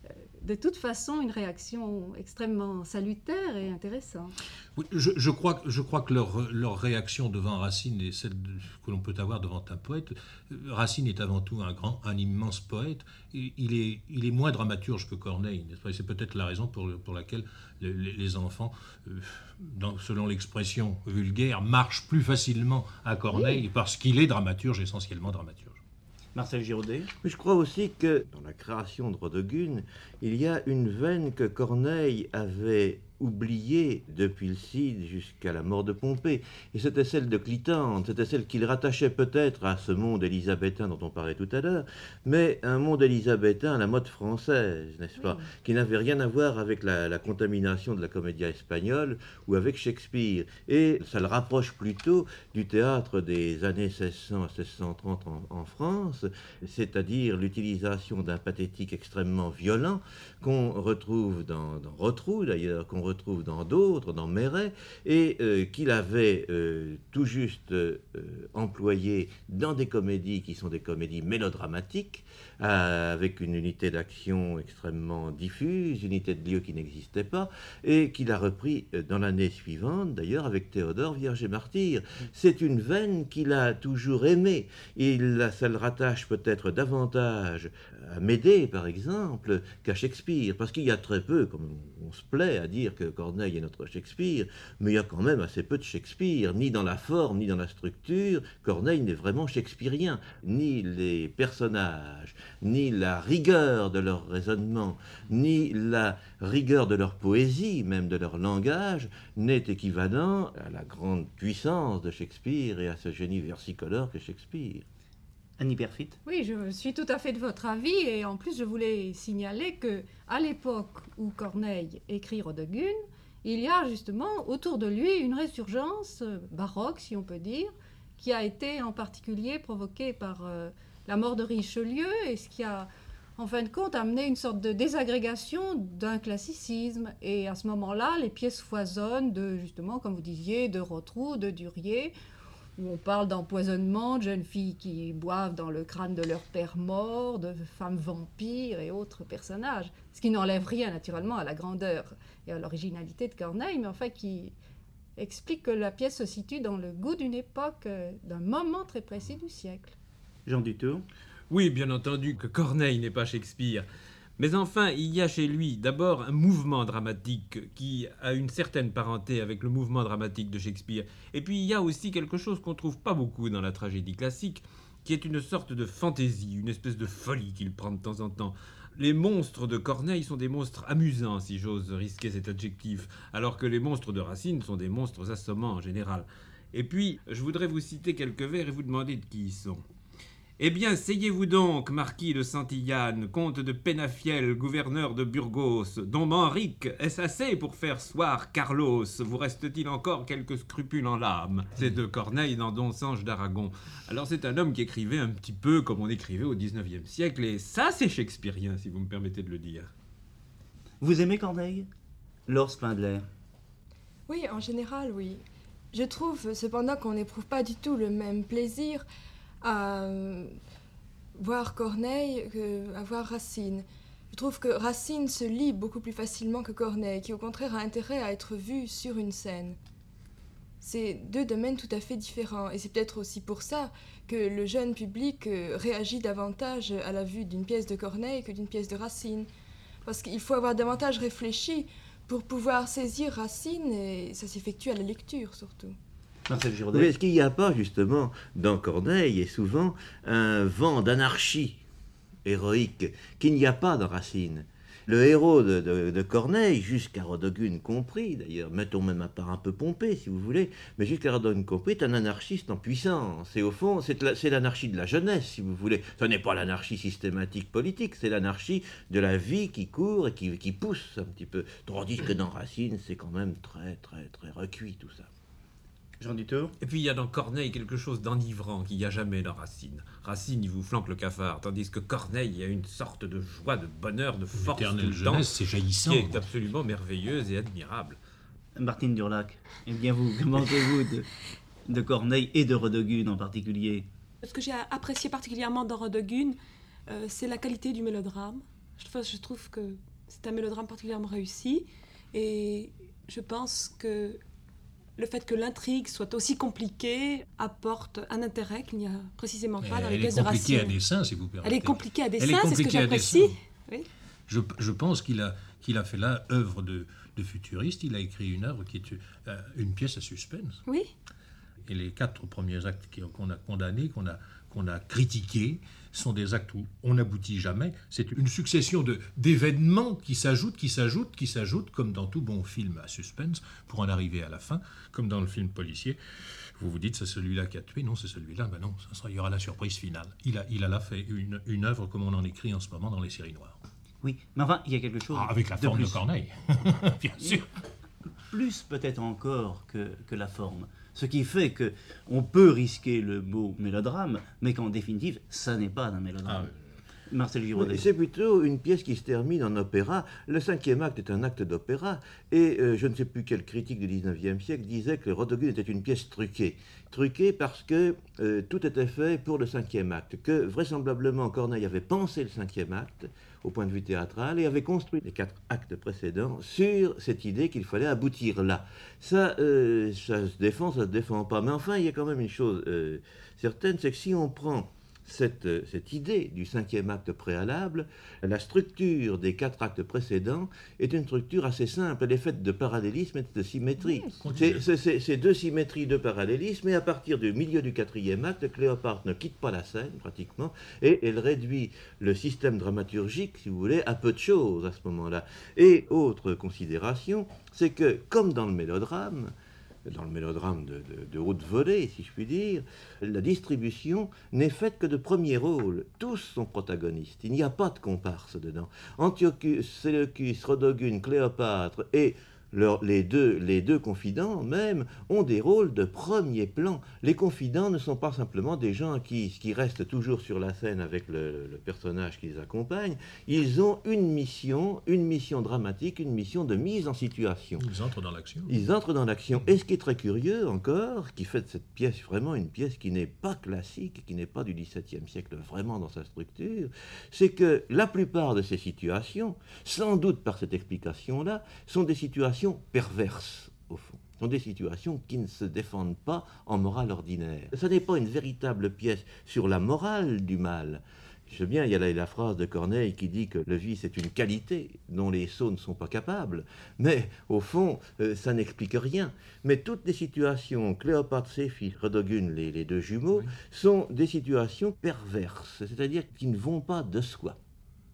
de toute façon une réaction extrêmement salutaire et intéressante. Oui, je, je, crois, je crois que leur, leur réaction devant Racine est celle de, que l'on peut avoir devant un poète. Racine est avant tout un grand, un immense poète. Il est, il est moins dramaturge que Corneille, n'est-ce pas ? Et c'est peut-être la raison pour, pour laquelle les, les enfants, euh, dans, selon l'expression vulgaire, marchent plus facilement à Corneille, oui, parce qu'il est dramaturge, essentiellement dramaturge. Marcel Giraudet. Mais je crois aussi que dans la création de Rodogune, il y a une veine que Corneille avait oubliée depuis le Cid jusqu'à la mort de Pompée. Et c'était celle de Clitandre, c'était celle qu'il rattachait peut-être à ce monde élisabétain dont on parlait tout à l'heure, mais un monde élisabétain à la mode française, n'est-ce pas, oui, qui n'avait rien à voir avec la, la contamination de la comédia espagnole ou avec Shakespeare. Et ça le rapproche plutôt du théâtre des années seize cents à seize cent trente en, en France, c'est-à-dire l'utilisation d'un pathétique extrêmement violent qu'on retrouve dans, dans Rotrou d'ailleurs, qu'on retrouve dans d'autres, dans Méret, et euh, qu'il avait euh, tout juste euh, employé dans des comédies qui sont des comédies mélodramatiques, euh, avec une unité d'action extrêmement diffuse, une unité de lieu qui n'existait pas, et qu'il a repris dans l'année suivante, d'ailleurs, avec Théodore, Vierge et Martyr. C'est une veine qu'il a toujours aimée. Il, ça le rattache peut-être davantage à Médée, par exemple, qu'à Shakespeare, parce qu'il y a très peu, comme on se plaît à dire que Corneille est notre Shakespeare, mais il y a quand même assez peu de Shakespeare, ni dans la forme, ni dans la structure. Corneille n'est vraiment shakespearien, ni les personnages, ni la rigueur de leur raisonnement, ni la rigueur de leur poésie, même de leur langage, n'est équivalent à la grande puissance de Shakespeare et à ce génie versicolore que Shakespeare. Annie Perfit. Oui, je suis tout à fait de votre avis, et en plus je voulais signaler que à l'époque où Corneille écrit Rodogune, il y a justement autour de lui une résurgence baroque, si on peut dire, qui a été en particulier provoquée par euh, la mort de Richelieu, et ce qui a en fin de compte amené une sorte de désagrégation d'un classicisme. Et à ce moment-là, les pièces foisonnent de, justement, comme vous disiez, de Rotrou, de Durier, où on parle d'empoisonnement, de jeunes filles qui boivent dans le crâne de leur père mort, de femmes vampires et autres personnages. Ce qui n'enlève rien, naturellement, à la grandeur et à l'originalité de Corneille, mais enfin qui explique que la pièce se situe dans le goût d'une époque, d'un moment très précis du siècle. Jean Dutour. Oui, bien entendu que Corneille n'est pas Shakespeare. Mais enfin, il y a chez lui d'abord un mouvement dramatique qui a une certaine parenté avec le mouvement dramatique de Shakespeare. Et puis il y a aussi quelque chose qu'on ne trouve pas beaucoup dans la tragédie classique, qui est une sorte de fantaisie, une espèce de folie qu'il prend de temps en temps. Les monstres de Corneille sont des monstres amusants, si j'ose risquer cet adjectif, alors que les monstres de Racine sont des monstres assommants en général. Et puis, je voudrais vous citer quelques vers et vous demander de qui ils sont. Eh bien, asseyez-vous donc, marquis de Santillane, comte de Penafiel, gouverneur de Burgos, dont Manrique, est-ce assez pour faire soir Carlos? Vous reste-t-il encore quelques scrupules en l'âme? C'est de Corneille dans Don Sanche d'Aragon. Alors c'est un homme qui écrivait un petit peu comme on écrivait au dix-neuvième siècle, et ça c'est shakespearien, si vous me permettez de le dire. Vous aimez Corneille? Laure Spindler. Oui, en général, oui. Je trouve cependant qu'on n'éprouve pas du tout le même plaisir à voir Corneille qu'à voir Racine. Je trouve que Racine se lit beaucoup plus facilement que Corneille, qui au contraire a intérêt à être vu sur une scène. C'est deux domaines tout à fait différents, et c'est peut-être aussi pour ça que le jeune public réagit davantage à la vue d'une pièce de Corneille que d'une pièce de Racine. Parce qu'il faut avoir davantage réfléchi pour pouvoir saisir Racine, et ça s'effectue à la lecture surtout. Marcel Giraudet. Mais est-ce qu'il n'y a pas justement dans Corneille, et souvent, un vent d'anarchie héroïque qu'il n'y a pas dans Racine? Le héros de, de, de Corneille, jusqu'à Rodogune compris d'ailleurs, mettons même à part un peu Pompée si vous voulez, mais jusqu'à Rodogune compris, est un anarchiste en puissance. Et au fond, c'est, la, c'est l'anarchie de la jeunesse si vous voulez. Ce n'est pas l'anarchie systématique politique, c'est l'anarchie de la vie qui court et qui, qui pousse un petit peu. Tandis que dans Racine, c'est quand même très très très recuit tout ça. Jean Dutour. Et puis il y a dans Corneille quelque chose d'enivrant qu'il n'y a jamais dans Racine. Racine, il vous flanque le cafard, tandis que Corneille, il y a une sorte de joie, de bonheur, de force tout le temps, jeunesse, c'est jaillissant, qui est absolument merveilleuse et admirable. Martine Durlac, eh bien vous, que pensez-vous de, de Corneille et de Rodogune en particulier? Ce que j'ai apprécié particulièrement dans Rodogune, euh, c'est la qualité du mélodrame. Je, je trouve que C'est un mélodrame particulièrement réussi. Et je pense que le fait que l'intrigue soit aussi compliquée apporte un intérêt qu'il n'y a précisément pas dans les pièces de Racine. Elle est compliquée à dessein, si vous permettez. Elle est compliquée à Elle dessein, est c'est ce que compliquée à j'apprécie. dessein. Oui. Je, je pense qu'il a, qu'il a fait là œuvre de, de futuriste. Il a écrit une œuvre qui est euh, une pièce à suspense. Oui. Et les quatre premiers actes qui- qu'on a condamnés, qu'on a, qu'on a critiqués, sont des actes où on n'aboutit jamais. C'est une succession de, d'événements qui s'ajoutent, qui s'ajoutent, qui s'ajoutent, comme dans tout bon film à suspense, pour en arriver à la fin, comme dans le film policier. Vous vous dites, c'est celui-là qui a tué. Non, c'est celui-là. Ben non, ça sera, il y aura la surprise finale. Il a, il a là fait une, une œuvre comme on en écrit en ce moment dans les séries noires. Oui, mais enfin, il y a quelque chose Ah, avec la de forme plus. de Corneille, bien sûr. Plus peut-être encore que, que la forme. Ce qui fait que on peut risquer le mot mélodrame, mais qu'en définitive, ça n'est pas un mélodrame. Marcel Girodet. C'est plutôt une pièce qui se termine en opéra. Le cinquième acte est un acte d'opéra. Et euh, je ne sais plus quel critique du dix-neuvième siècle disait que Rodogune était une pièce truquée. Truquée parce que euh, tout était fait pour le cinquième acte. Que vraisemblablement Corneille avait pensé le cinquième acte au point de vue théâtral et avait construit les quatre actes précédents sur cette idée qu'il fallait aboutir là. Ça, euh, ça se défend, ça se défend pas. Mais enfin, il y a quand même une chose euh, certaine, c'est que si on prend Cette, cette idée du cinquième acte préalable, la structure des quatre actes précédents est une structure assez simple. Elle est faite de parallélisme et de symétrie. C'est, c'est, c'est, c'est deux symétries, deux parallélismes, et à partir du milieu du quatrième acte, Cléopâtre ne quitte pas la scène, pratiquement, et elle réduit le système dramaturgique, si vous voulez, à peu de choses à ce moment-là. Et autre considération, c'est que, comme dans le mélodrame, dans le mélodrame de, de, de haute volée, si je puis dire, la distribution n'est faite que de premiers rôles. Tous sont protagonistes. Il n'y a pas de comparse dedans. Antiochus, Séleucus, Rodogune, Cléopâtre et leur, les, deux, les deux confidents même ont des rôles de premier plan. Les confidents ne sont pas simplement des gens qui, qui restent toujours sur la scène avec le, le personnage qui les accompagne. Ils ont une mission, une mission dramatique, une mission de mise en situation. Ils entrent dans l'action. Ils entrent dans l'action. Et ce qui est très curieux encore, qui fait de cette pièce vraiment une pièce qui n'est pas classique, qui n'est pas du dix-septième siècle vraiment dans sa structure, c'est que la plupart de ces situations, sans doute par cette explication-là, sont des situations perverses, au fond. Ce sont des situations qui ne se défendent pas en morale ordinaire. Ce n'est pas une véritable pièce sur la morale du mal. Je sais bien, il y a la, la phrase de Corneille qui dit que le vice est une qualité dont les sots ne sont pas capables, mais au fond, euh, ça n'explique rien. Mais toutes les situations, Cléopâtre, ses fils, Rodogune, les, les deux jumeaux, oui, sont des situations perverses, c'est-à-dire qui ne vont pas de soi. Pas ?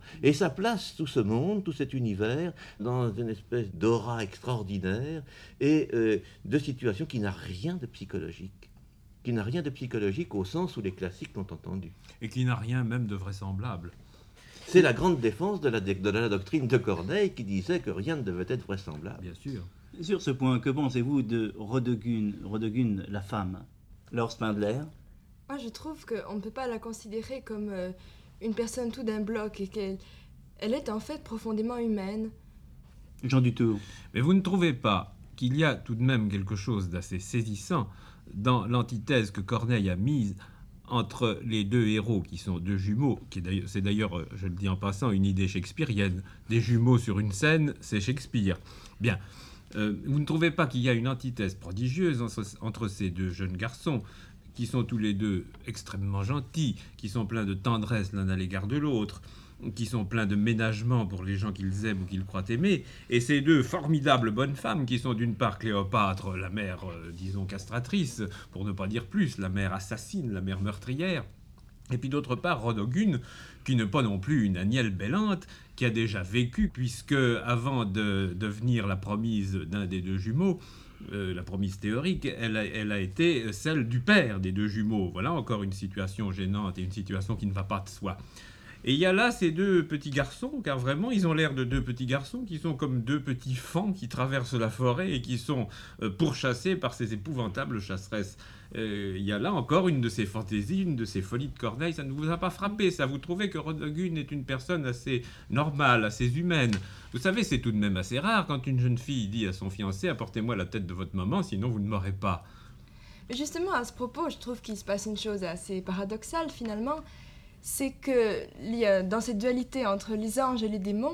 Et ça place tout ce monde, tout cet univers, dans une espèce d'aura extraordinaire et euh, de situation qui n'a rien de psychologique. Qui n'a rien de psychologique au sens où les classiques l'ont entendu. Et qui n'a rien même de vraisemblable. C'est la grande défense de la, de la doctrine de Corneille qui disait que rien ne devait être vraisemblable. Bien sûr. Sur ce point, que pensez-vous de Rodogune, Rodogune la femme, Laure Spindler? Moi, je trouve qu'on ne peut pas la considérer comme euh, une personne tout d'un bloc et qu'elle elle est en fait profondément humaine. Jean Dutour. Mais vous ne trouvez pas qu'il y a tout de même quelque chose d'assez saisissant dans l'antithèse que Corneille a mise entre les deux héros qui sont deux jumeaux, qui est d'ailleurs, c'est d'ailleurs, je le dis en passant, une idée shakespearienne. Des jumeaux sur une scène, c'est Shakespeare. Bien, euh, vous ne trouvez pas qu'il y a une antithèse prodigieuse entre, entre ces deux jeunes garçons qui sont tous les deux extrêmement gentils, qui sont pleins de tendresse l'un à l'égard de l'autre, qui sont pleins de ménagement pour les gens qu'ils aiment ou qu'ils croient aimer, et ces deux formidables bonnes femmes qui sont d'une part Cléopâtre, la mère, euh, disons, castratrice, pour ne pas dire plus, la mère assassine, la mère meurtrière, et puis d'autre part Rodogune, qui n'est pas non plus une Agnelle Bellante, qui a déjà vécu, puisque avant de devenir la promise d'un des deux jumeaux, Euh, la promise théorique, elle a, elle a été celle du père des deux jumeaux. Voilà encore une situation gênante et une situation qui ne va pas de soi. Et il y a là ces deux petits garçons, car vraiment ils ont l'air de deux petits garçons qui sont comme deux petits faons qui traversent la forêt et qui sont euh, pourchassés par ces épouvantables chasseresses. Euh, il y a là encore une de ces fantaisies, une de ces folies de Corneille. Ça ne vous a pas frappé, ça? Vous trouvez que Rodogune est une personne assez normale, assez humaine? Vous savez, c'est tout de même assez rare quand une jeune fille dit à son fiancé « Apportez-moi la tête de votre maman, sinon vous ne m'aurez pas ». Justement, à ce propos, je trouve qu'il se passe une chose assez paradoxale finalement. C'est que dans cette dualité entre les anges et les démons,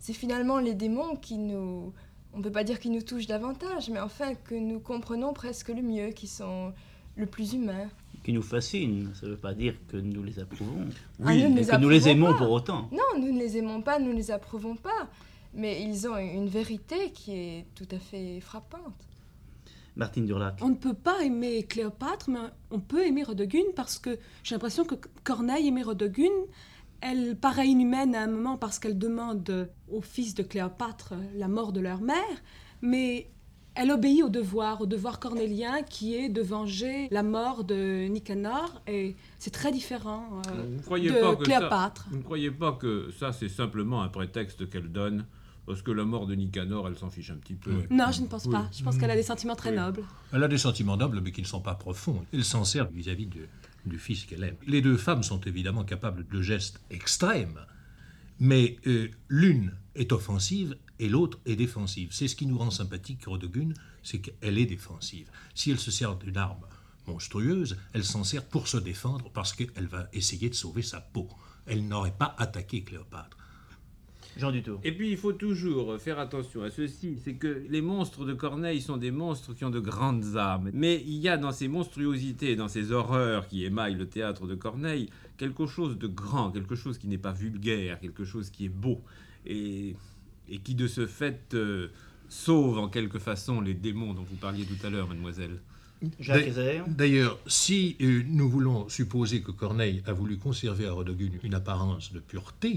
c'est finalement les démons qui nous... On ne peut pas dire qu'ils nous touchent davantage, mais enfin que nous comprenons presque le mieux, qui sont le plus humains. Qui nous fascinent, ça ne veut pas dire que nous les approuvons. Ah, oui, nous et les que nous les aimons pas. pour autant. Non, nous ne les aimons pas, nous ne les approuvons pas. Mais ils ont une vérité qui est tout à fait frappante. Martine Durlac. On ne peut pas aimer Cléopâtre, mais on peut aimer Rodogune parce que j'ai l'impression que Corneille aimait Rodogune. Elle paraît inhumaine à un moment parce qu'elle demande au fils de Cléopâtre la mort de leur mère, mais elle obéit au devoir, au devoir cornélien qui est de venger la mort de Nicanor, et c'est très différent euh, vous croyez de pas que Cléopâtre. Ça, vous ne croyez pas que ça, c'est simplement un prétexte qu'elle donne parce que la mort de Nicanor, elle s'en fiche un petit peu. Oui. Non, je ne pense Oui. pas. Je pense qu'elle a des sentiments très Oui. nobles. Elle a des sentiments nobles, mais qui ne sont pas profonds. Elle s'en sert vis-à-vis de, du fils qu'elle aime. Les deux femmes sont évidemment capables de gestes extrêmes, mais euh, l'une est offensive et l'autre est défensive. C'est ce qui nous rend sympathique Rodogune, c'est qu'elle est défensive. Si elle se sert d'une arme monstrueuse, elle s'en sert pour se défendre parce qu'elle va essayer de sauver sa peau. Elle n'aurait pas attaqué Cléopâtre. Jean Dutour. Et puis il faut toujours faire attention à ceci, c'est que les monstres de Corneille sont des monstres qui ont de grandes âmes. Mais il y a dans ces monstruosités, dans ces horreurs qui émaillent le théâtre de Corneille, quelque chose de grand, quelque chose qui n'est pas vulgaire, quelque chose qui est beau, et, et qui de ce fait euh, sauve en quelque façon les démons dont vous parliez tout à l'heure, mademoiselle. Jacques Hézère. D'ailleurs, si euh, nous voulons supposer que Corneille a voulu conserver à Rodogune une apparence de pureté,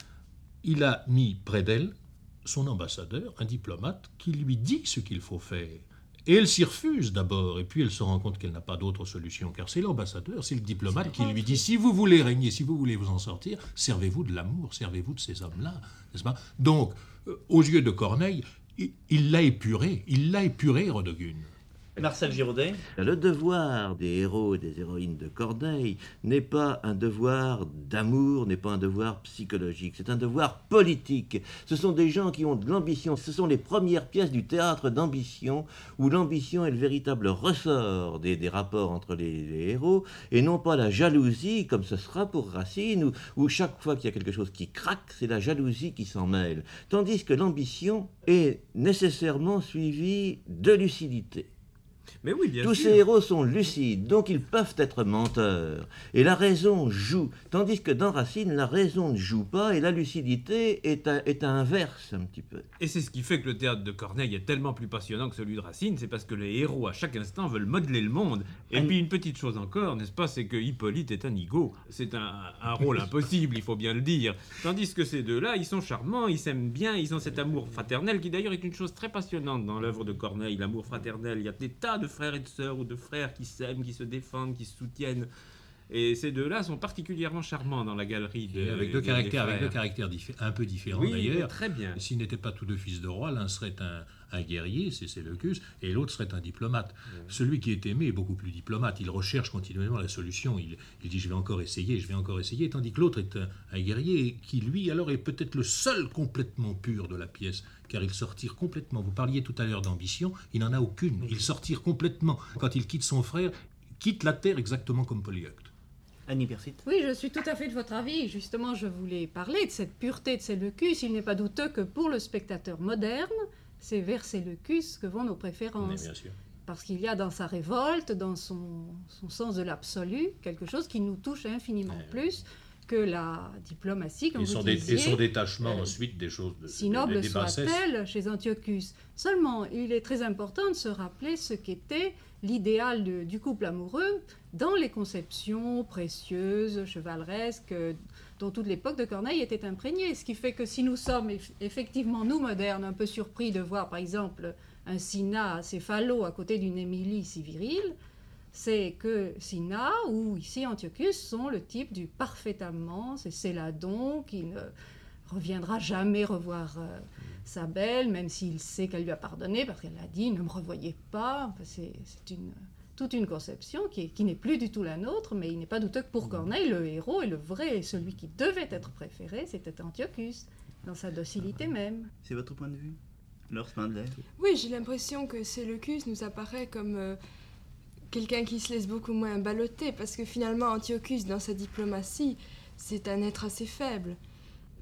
il a mis près d'elle son ambassadeur, un diplomate, qui lui dit ce qu'il faut faire. Et elle s'y refuse d'abord, et puis elle se rend compte qu'elle n'a pas d'autre solution, car c'est l'ambassadeur, c'est le diplomate qui lui dit « Si vous voulez régner, si vous voulez vous en sortir, servez-vous de l'amour, servez-vous de ces hommes-là. » N'est-ce pas ? Donc, euh, aux yeux de Corneille, il, il l'a épuré, il l'a épuré, Rodogune. Marcel Giraudet. Le devoir des héros et des héroïnes de Corneille n'est pas un devoir d'amour, n'est pas un devoir psychologique, c'est un devoir politique. Ce sont des gens qui ont de l'ambition, ce sont les premières pièces du théâtre d'ambition, où l'ambition est le véritable ressort des, des rapports entre les, les héros, et non pas la jalousie, comme ce sera pour Racine, où, où chaque fois qu'il y a quelque chose qui craque, c'est la jalousie qui s'en mêle. Tandis que l'ambition est nécessairement suivie de lucidité. Mais oui, bien Tous sûr. ces héros sont lucides, donc ils peuvent être menteurs. Et la raison joue. Tandis que dans Racine, la raison ne joue pas et la lucidité est, à, est inverse un petit peu. Et c'est ce qui fait que le théâtre de Corneille est tellement plus passionnant que celui de Racine, c'est parce que les héros à chaque instant veulent modeler le monde. Et puis une petite chose encore, n'est-ce pas, c'est que Hippolyte est un nigaud. C'est un, un rôle impossible, il faut bien le dire. Tandis que ces deux-là, ils sont charmants, ils s'aiment bien, ils ont cet amour fraternel qui d'ailleurs est une chose très passionnante dans l'œuvre de Corneille, l'amour fraternel. Il y a des tas de frères et de sœurs ou de frères qui s'aiment, qui se défendent, qui se soutiennent. Et ces deux-là sont particulièrement charmants dans la galerie de, avec deux de, caractères, des avec deux frères. caractères diffé- un peu différents Oui, d'ailleurs. très bien. S'ils n'étaient pas tous deux fils de roi, l'un serait un, un guerrier, c'est Séleucus, et l'autre serait un diplomate. Mmh. Celui qui est aimé est beaucoup plus diplomate. Il recherche continuellement la solution. Il, il dit je vais encore essayer, je vais encore essayer, tandis que l'autre est un, un guerrier qui lui alors est peut-être le seul complètement pur de la pièce, car il sortir complètement. Vous parliez tout à l'heure d'ambition, il n'en a aucune. Il sortir complètement quand il quitte son frère, quitte la terre exactement comme Polyeucte. Annie Persit. Oui, je suis tout à fait de votre avis. Justement, je voulais parler de cette pureté de Séleucus. Il n'est pas douteux que pour le spectateur moderne, c'est vers Séleucus que vont nos préférences. Mais bien sûr. Parce qu'il y a dans sa révolte, dans son, son sens de l'absolu, quelque chose qui nous touche infiniment euh... plus que la diplomatie, comme et vous son disiez. Et son détachement euh, ensuite des choses de, si noble soit-elle chez Antiochus. Seulement, il est très important de se rappeler ce qu'était l'idéal de, du couple amoureux dans les conceptions précieuses, chevaleresques, dont toute l'époque de Corneille était imprégnée. Ce qui fait que si nous sommes effectivement, nous modernes, un peu surpris de voir par exemple un Cinna céphalo à côté d'une Émilie si virile, c'est que Cinna ou ici Antiochus sont le type du parfait amant, c'est Céladon qui ne reviendra jamais revoir euh, sa belle, même s'il sait qu'elle lui a pardonné, parce qu'elle a dit « ne me revoyez pas ». Enfin, c'est, c'est une, toute une conception qui, est, qui n'est plus du tout la nôtre, mais il n'est pas douteux que pour Corneille, le héros et le vrai, celui qui devait être préféré, c'était Antiochus, dans sa docilité même. C'est votre point de vue, Laure Spindler? Oui, j'ai l'impression que Séleucus nous apparaît comme euh, quelqu'un qui se laisse beaucoup moins balloter, parce que finalement, Antiochus, dans sa diplomatie, c'est un être assez faible.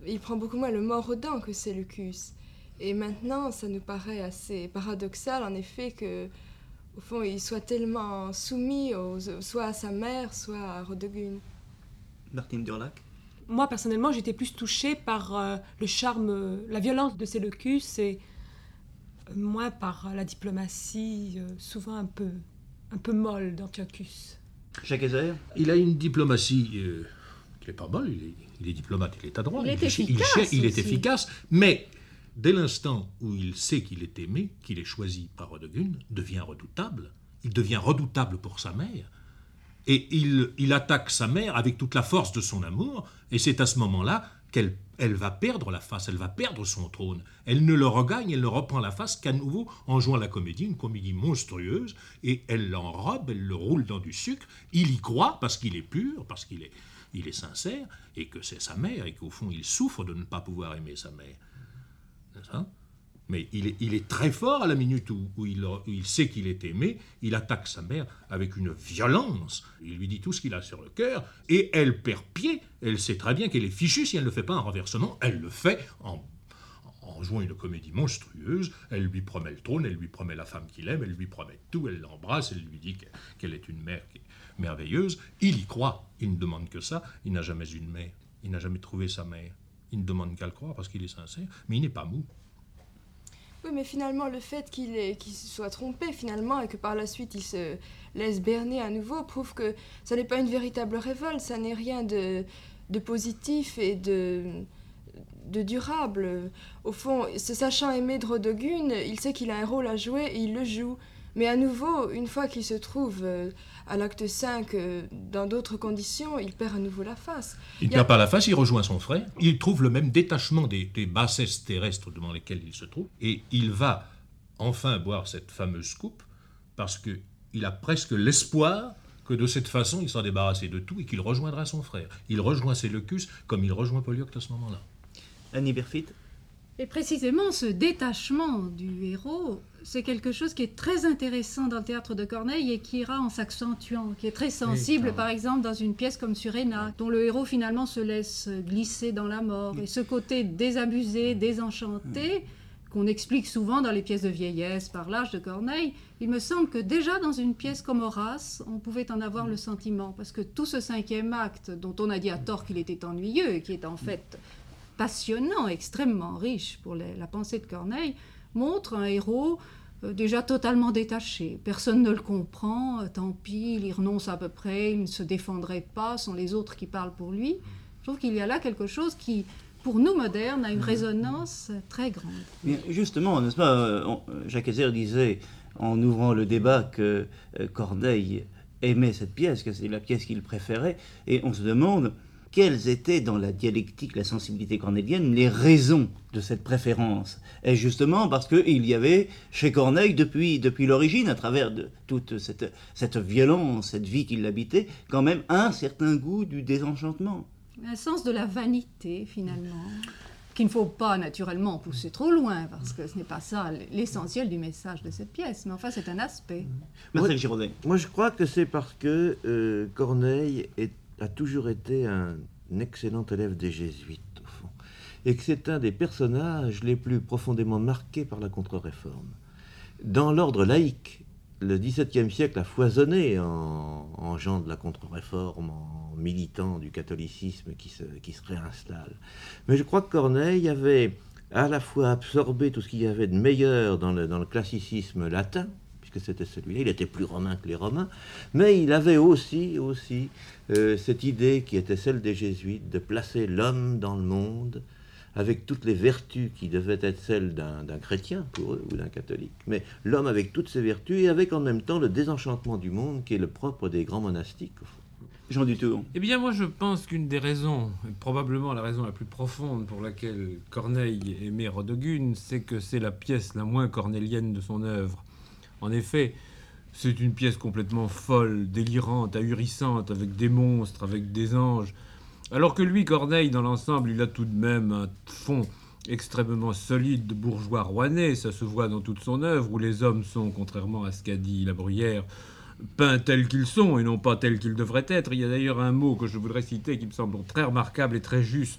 il prend beaucoup moins le mort aux dents que Séleucus. Et maintenant, ça nous paraît assez paradoxal, en effet, que, au fond, il soit tellement soumis aux, soit à sa mère, soit à Rodogune. Martine Durlac. Moi, personnellement, j'étais plus touchée par euh, le charme, euh, la violence de Séleucus et euh, moins par euh, la diplomatie, euh, souvent un peu, un peu molle d'Antiochus. Jacques Hézard. Il a une diplomatie euh, qui n'est pas molle, il est, il est diplomate, il est adroit. Il est il, efficace il, il est aussi. efficace, mais dès l'instant où il sait qu'il est aimé, qu'il est choisi par Rodogune, devient redoutable. Il devient redoutable pour sa mère. Et il, il attaque sa mère avec toute la force de son amour, et c'est à ce moment-là qu'elle elle va perdre la face, elle va perdre son trône. Elle ne le regagne, elle ne reprend la face qu'à nouveau en jouant la comédie, une comédie monstrueuse, et elle l'enrobe, elle le roule dans du sucre. Il y croit parce qu'il est pur, parce qu'il est, il est sincère, et que c'est sa mère, et qu'au fond il souffre de ne pas pouvoir aimer sa mère. C'est ça ? Mais il est, il est très fort à la minute où, où, il, où il sait qu'il est aimé, il attaque sa mère avec une violence, il lui dit tout ce qu'il a sur le cœur, et elle perd pied, elle sait très bien qu'elle est fichue si elle ne fait pas un renversement, elle le fait en, en jouant une comédie monstrueuse, elle lui promet le trône, elle lui promet la femme qu'il aime, elle lui promet tout, elle l'embrasse, elle lui dit qu'elle est une mère qui est merveilleuse, il y croit, il ne demande que ça, il n'a jamais une mère, il n'a jamais trouvé sa mère, il ne demande qu'à le croire parce qu'il est sincère, mais il n'est pas mou. Oui, mais finalement, le fait qu'il est, qu'il se soit trompé, finalement, et que par la suite, il se laisse berner à nouveau, prouve que ça n'est pas une véritable révolte, ça n'est rien de, de positif et de, de durable. Au fond, se sachant aimé de Rodogune, il sait qu'il a un rôle à jouer et il le joue. Mais à nouveau, une fois qu'il se trouve euh, à l'acte cinq, euh, dans d'autres conditions, il perd à nouveau la face. Il ne Il y a- perd pas la face, il rejoint son frère, il trouve le même détachement des, des bassesses terrestres devant lesquelles il se trouve, et il va enfin boire cette fameuse coupe, parce qu'il a presque l'espoir que de cette façon il sera débarrassé de tout et qu'il rejoindra son frère. Il rejoint Séleucus comme il rejoint Polyocte à ce moment-là. Annie Berfit. Et précisément, ce détachement du héros, c'est quelque chose qui est très intéressant dans le théâtre de Corneille et qui ira en s'accentuant, qui est très sensible, Oui, par exemple, dans une pièce comme Suréna, dont le héros finalement se laisse glisser dans la mort. Et ce côté désabusé, désenchanté, qu'on explique souvent dans les pièces de vieillesse par l'âge de Corneille, il me semble que déjà dans une pièce comme Horace, on pouvait en avoir le sentiment, parce que tout ce cinquième acte, dont on a dit à tort qu'il était ennuyeux, et qui est en fait passionnant, extrêmement riche pour les- la pensée de Corneille, montre un héros euh, déjà totalement détaché. Personne ne le comprend, euh, tant pis, il y renonce à peu près, il ne se défendrait pas, ce sont les autres qui parlent pour lui. Je trouve qu'il y a là quelque chose qui, pour nous modernes, a une résonance euh, très grande. Bien, justement, n'est-ce pas, euh, on- Jacques Hézard disait, en ouvrant le débat, que euh, Corneille aimait cette pièce, que c'est la pièce qu'il préférait, et on se demande quelles étaient dans la dialectique, la sensibilité cornélienne, les raisons de cette préférence. Et justement parce qu'il y avait chez Corneille, depuis, depuis l'origine, à travers de toute cette, cette violence, cette vie qui l'habitait, quand même un certain goût du désenchantement. Un sens de la vanité, finalement, qu'il ne faut pas naturellement pousser trop loin, parce que ce n'est pas ça l'essentiel du message de cette pièce, mais enfin c'est un aspect. Marcel Giraudet. Moi, je crois que c'est parce que euh, Corneille est, a toujours été un, un excellent élève des jésuites, au fond, et que c'est un des personnages les plus profondément marqués par la contre-réforme. Dans l'ordre laïque, le dix-septième siècle a foisonné en, en gens de la contre-réforme, en militants du catholicisme qui se, qui se réinstallent. Mais je crois que Corneille avait à la fois absorbé tout ce qu'il y avait de meilleur dans le, dans le classicisme latin, puisque c'était celui-là, il était plus romain que les Romains, mais il avait aussi, aussi euh, cette idée qui était celle des jésuites, de placer l'homme dans le monde, avec toutes les vertus qui devaient être celles d'un, d'un chrétien pour eux, ou d'un catholique. Mais l'homme avec toutes ses vertus, et avec en même temps le désenchantement du monde, qui est le propre des grands monastiques, au fond. Jean Dutour. Eh bien, moi, je pense qu'une des raisons, et probablement la raison la plus profonde pour laquelle Corneille aimait Rodogune, c'est que c'est la pièce la moins cornélienne de son œuvre. En effet, c'est une pièce complètement folle, délirante, ahurissante, avec des monstres, avec des anges. Alors que lui, Corneille, dans l'ensemble, il a tout de même un fond extrêmement solide de bourgeois rouennais. Ça se voit dans toute son œuvre, où les hommes sont, contrairement à ce qu'a dit La Bruyère, peints tels qu'ils sont et non pas tels qu'ils devraient être. Il y a d'ailleurs un mot que je voudrais citer qui me semble très remarquable et très juste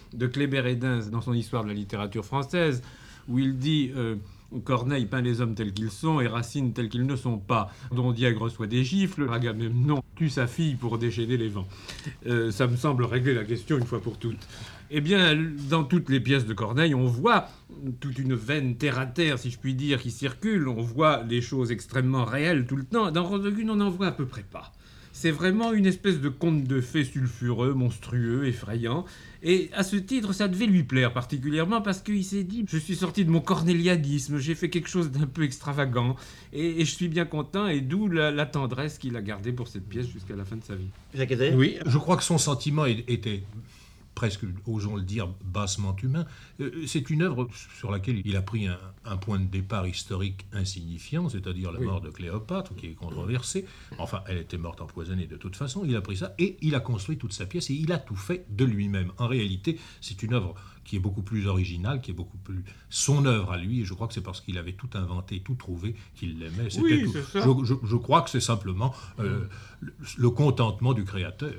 de Kléber-Hédin dans son Histoire de la littérature française, où il dit euh, Corneille peint les hommes tels qu'ils sont et Racine tels qu'ils ne sont pas. Don Diègue reçoit des gifles, Agamemnon tue sa fille pour déchaîner les vents. Euh, ça me semble régler la question une fois pour toutes. Eh bien, dans toutes les pièces de Corneille, on voit toute une veine terre-à-terre, si je puis dire, qui circule. On voit les choses extrêmement réelles tout le temps. Dans Rodogune, on n'en voit à peu près pas. C'est vraiment une espèce de conte de fées sulfureux, monstrueux, effrayant. Et à ce titre, ça devait lui plaire particulièrement parce qu'il s'est dit « Je suis sorti de mon cornélianisme, j'ai fait quelque chose d'un peu extravagant et, et je suis bien content » et d'où la, la tendresse qu'il a gardée pour cette pièce jusqu'à la fin de sa vie. Jacques Hédin ? Oui, je crois que son sentiment était presque, osons le dire, bassement humain. C'est une œuvre sur laquelle il a pris un, un point de départ historique insignifiant, c'est-à-dire la oui. mort de Cléopâtre, qui est controversée. Enfin, elle était morte empoisonnée de toute façon. Il a pris ça et il a construit toute sa pièce et il a tout fait de lui-même. En réalité, c'est une œuvre qui est beaucoup plus originale, qui est beaucoup plus son œuvre à lui. Et je crois que c'est parce qu'il avait tout inventé, tout trouvé, qu'il l'aimait. C'était oui, tout. C'est ça. Je, je, je crois que c'est simplement euh, le, le contentement du créateur.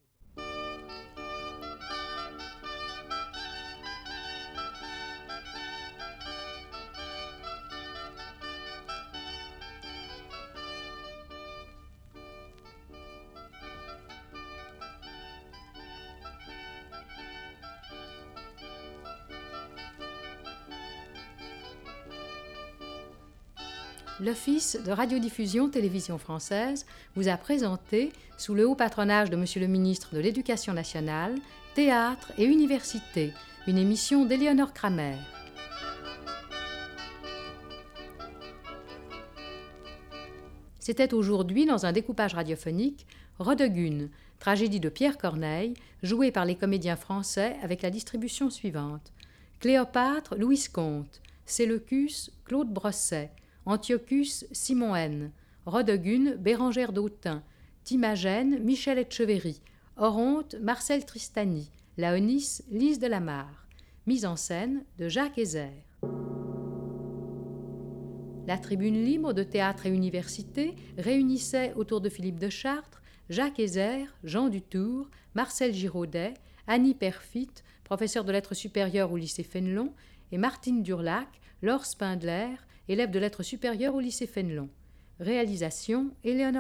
L'Office de radiodiffusion télévision française vous a présenté, sous le haut patronage de Monsieur le ministre de l'Éducation nationale, Théâtre et Université, une émission d'Éléonore Kramer. C'était aujourd'hui, dans un découpage radiophonique, Rodogune, tragédie de Pierre Corneille, jouée par les comédiens français avec la distribution suivante. Cléopâtre, Louise Comte. Séleucus, Claude Brosset. Antiochus, Simon N. Rodogune, Bérengère d'Autun. Timagène, Michel Etcheverry. Oronte, Marcel Tristany. Laonis, Lise de Lamare. Mise en scène de Jacques Hézère. La tribune libre de Théâtre et Université réunissait autour de Philippe de Chartres Jacques Hézère, Jean Dutour, Marcel Giraudet, Annie Perfit, professeur de lettres supérieures au lycée Fénelon, et Martine Durlac, Laure Spindler, élève de lettres supérieures au lycée Fénelon. Réalisation, Éléonore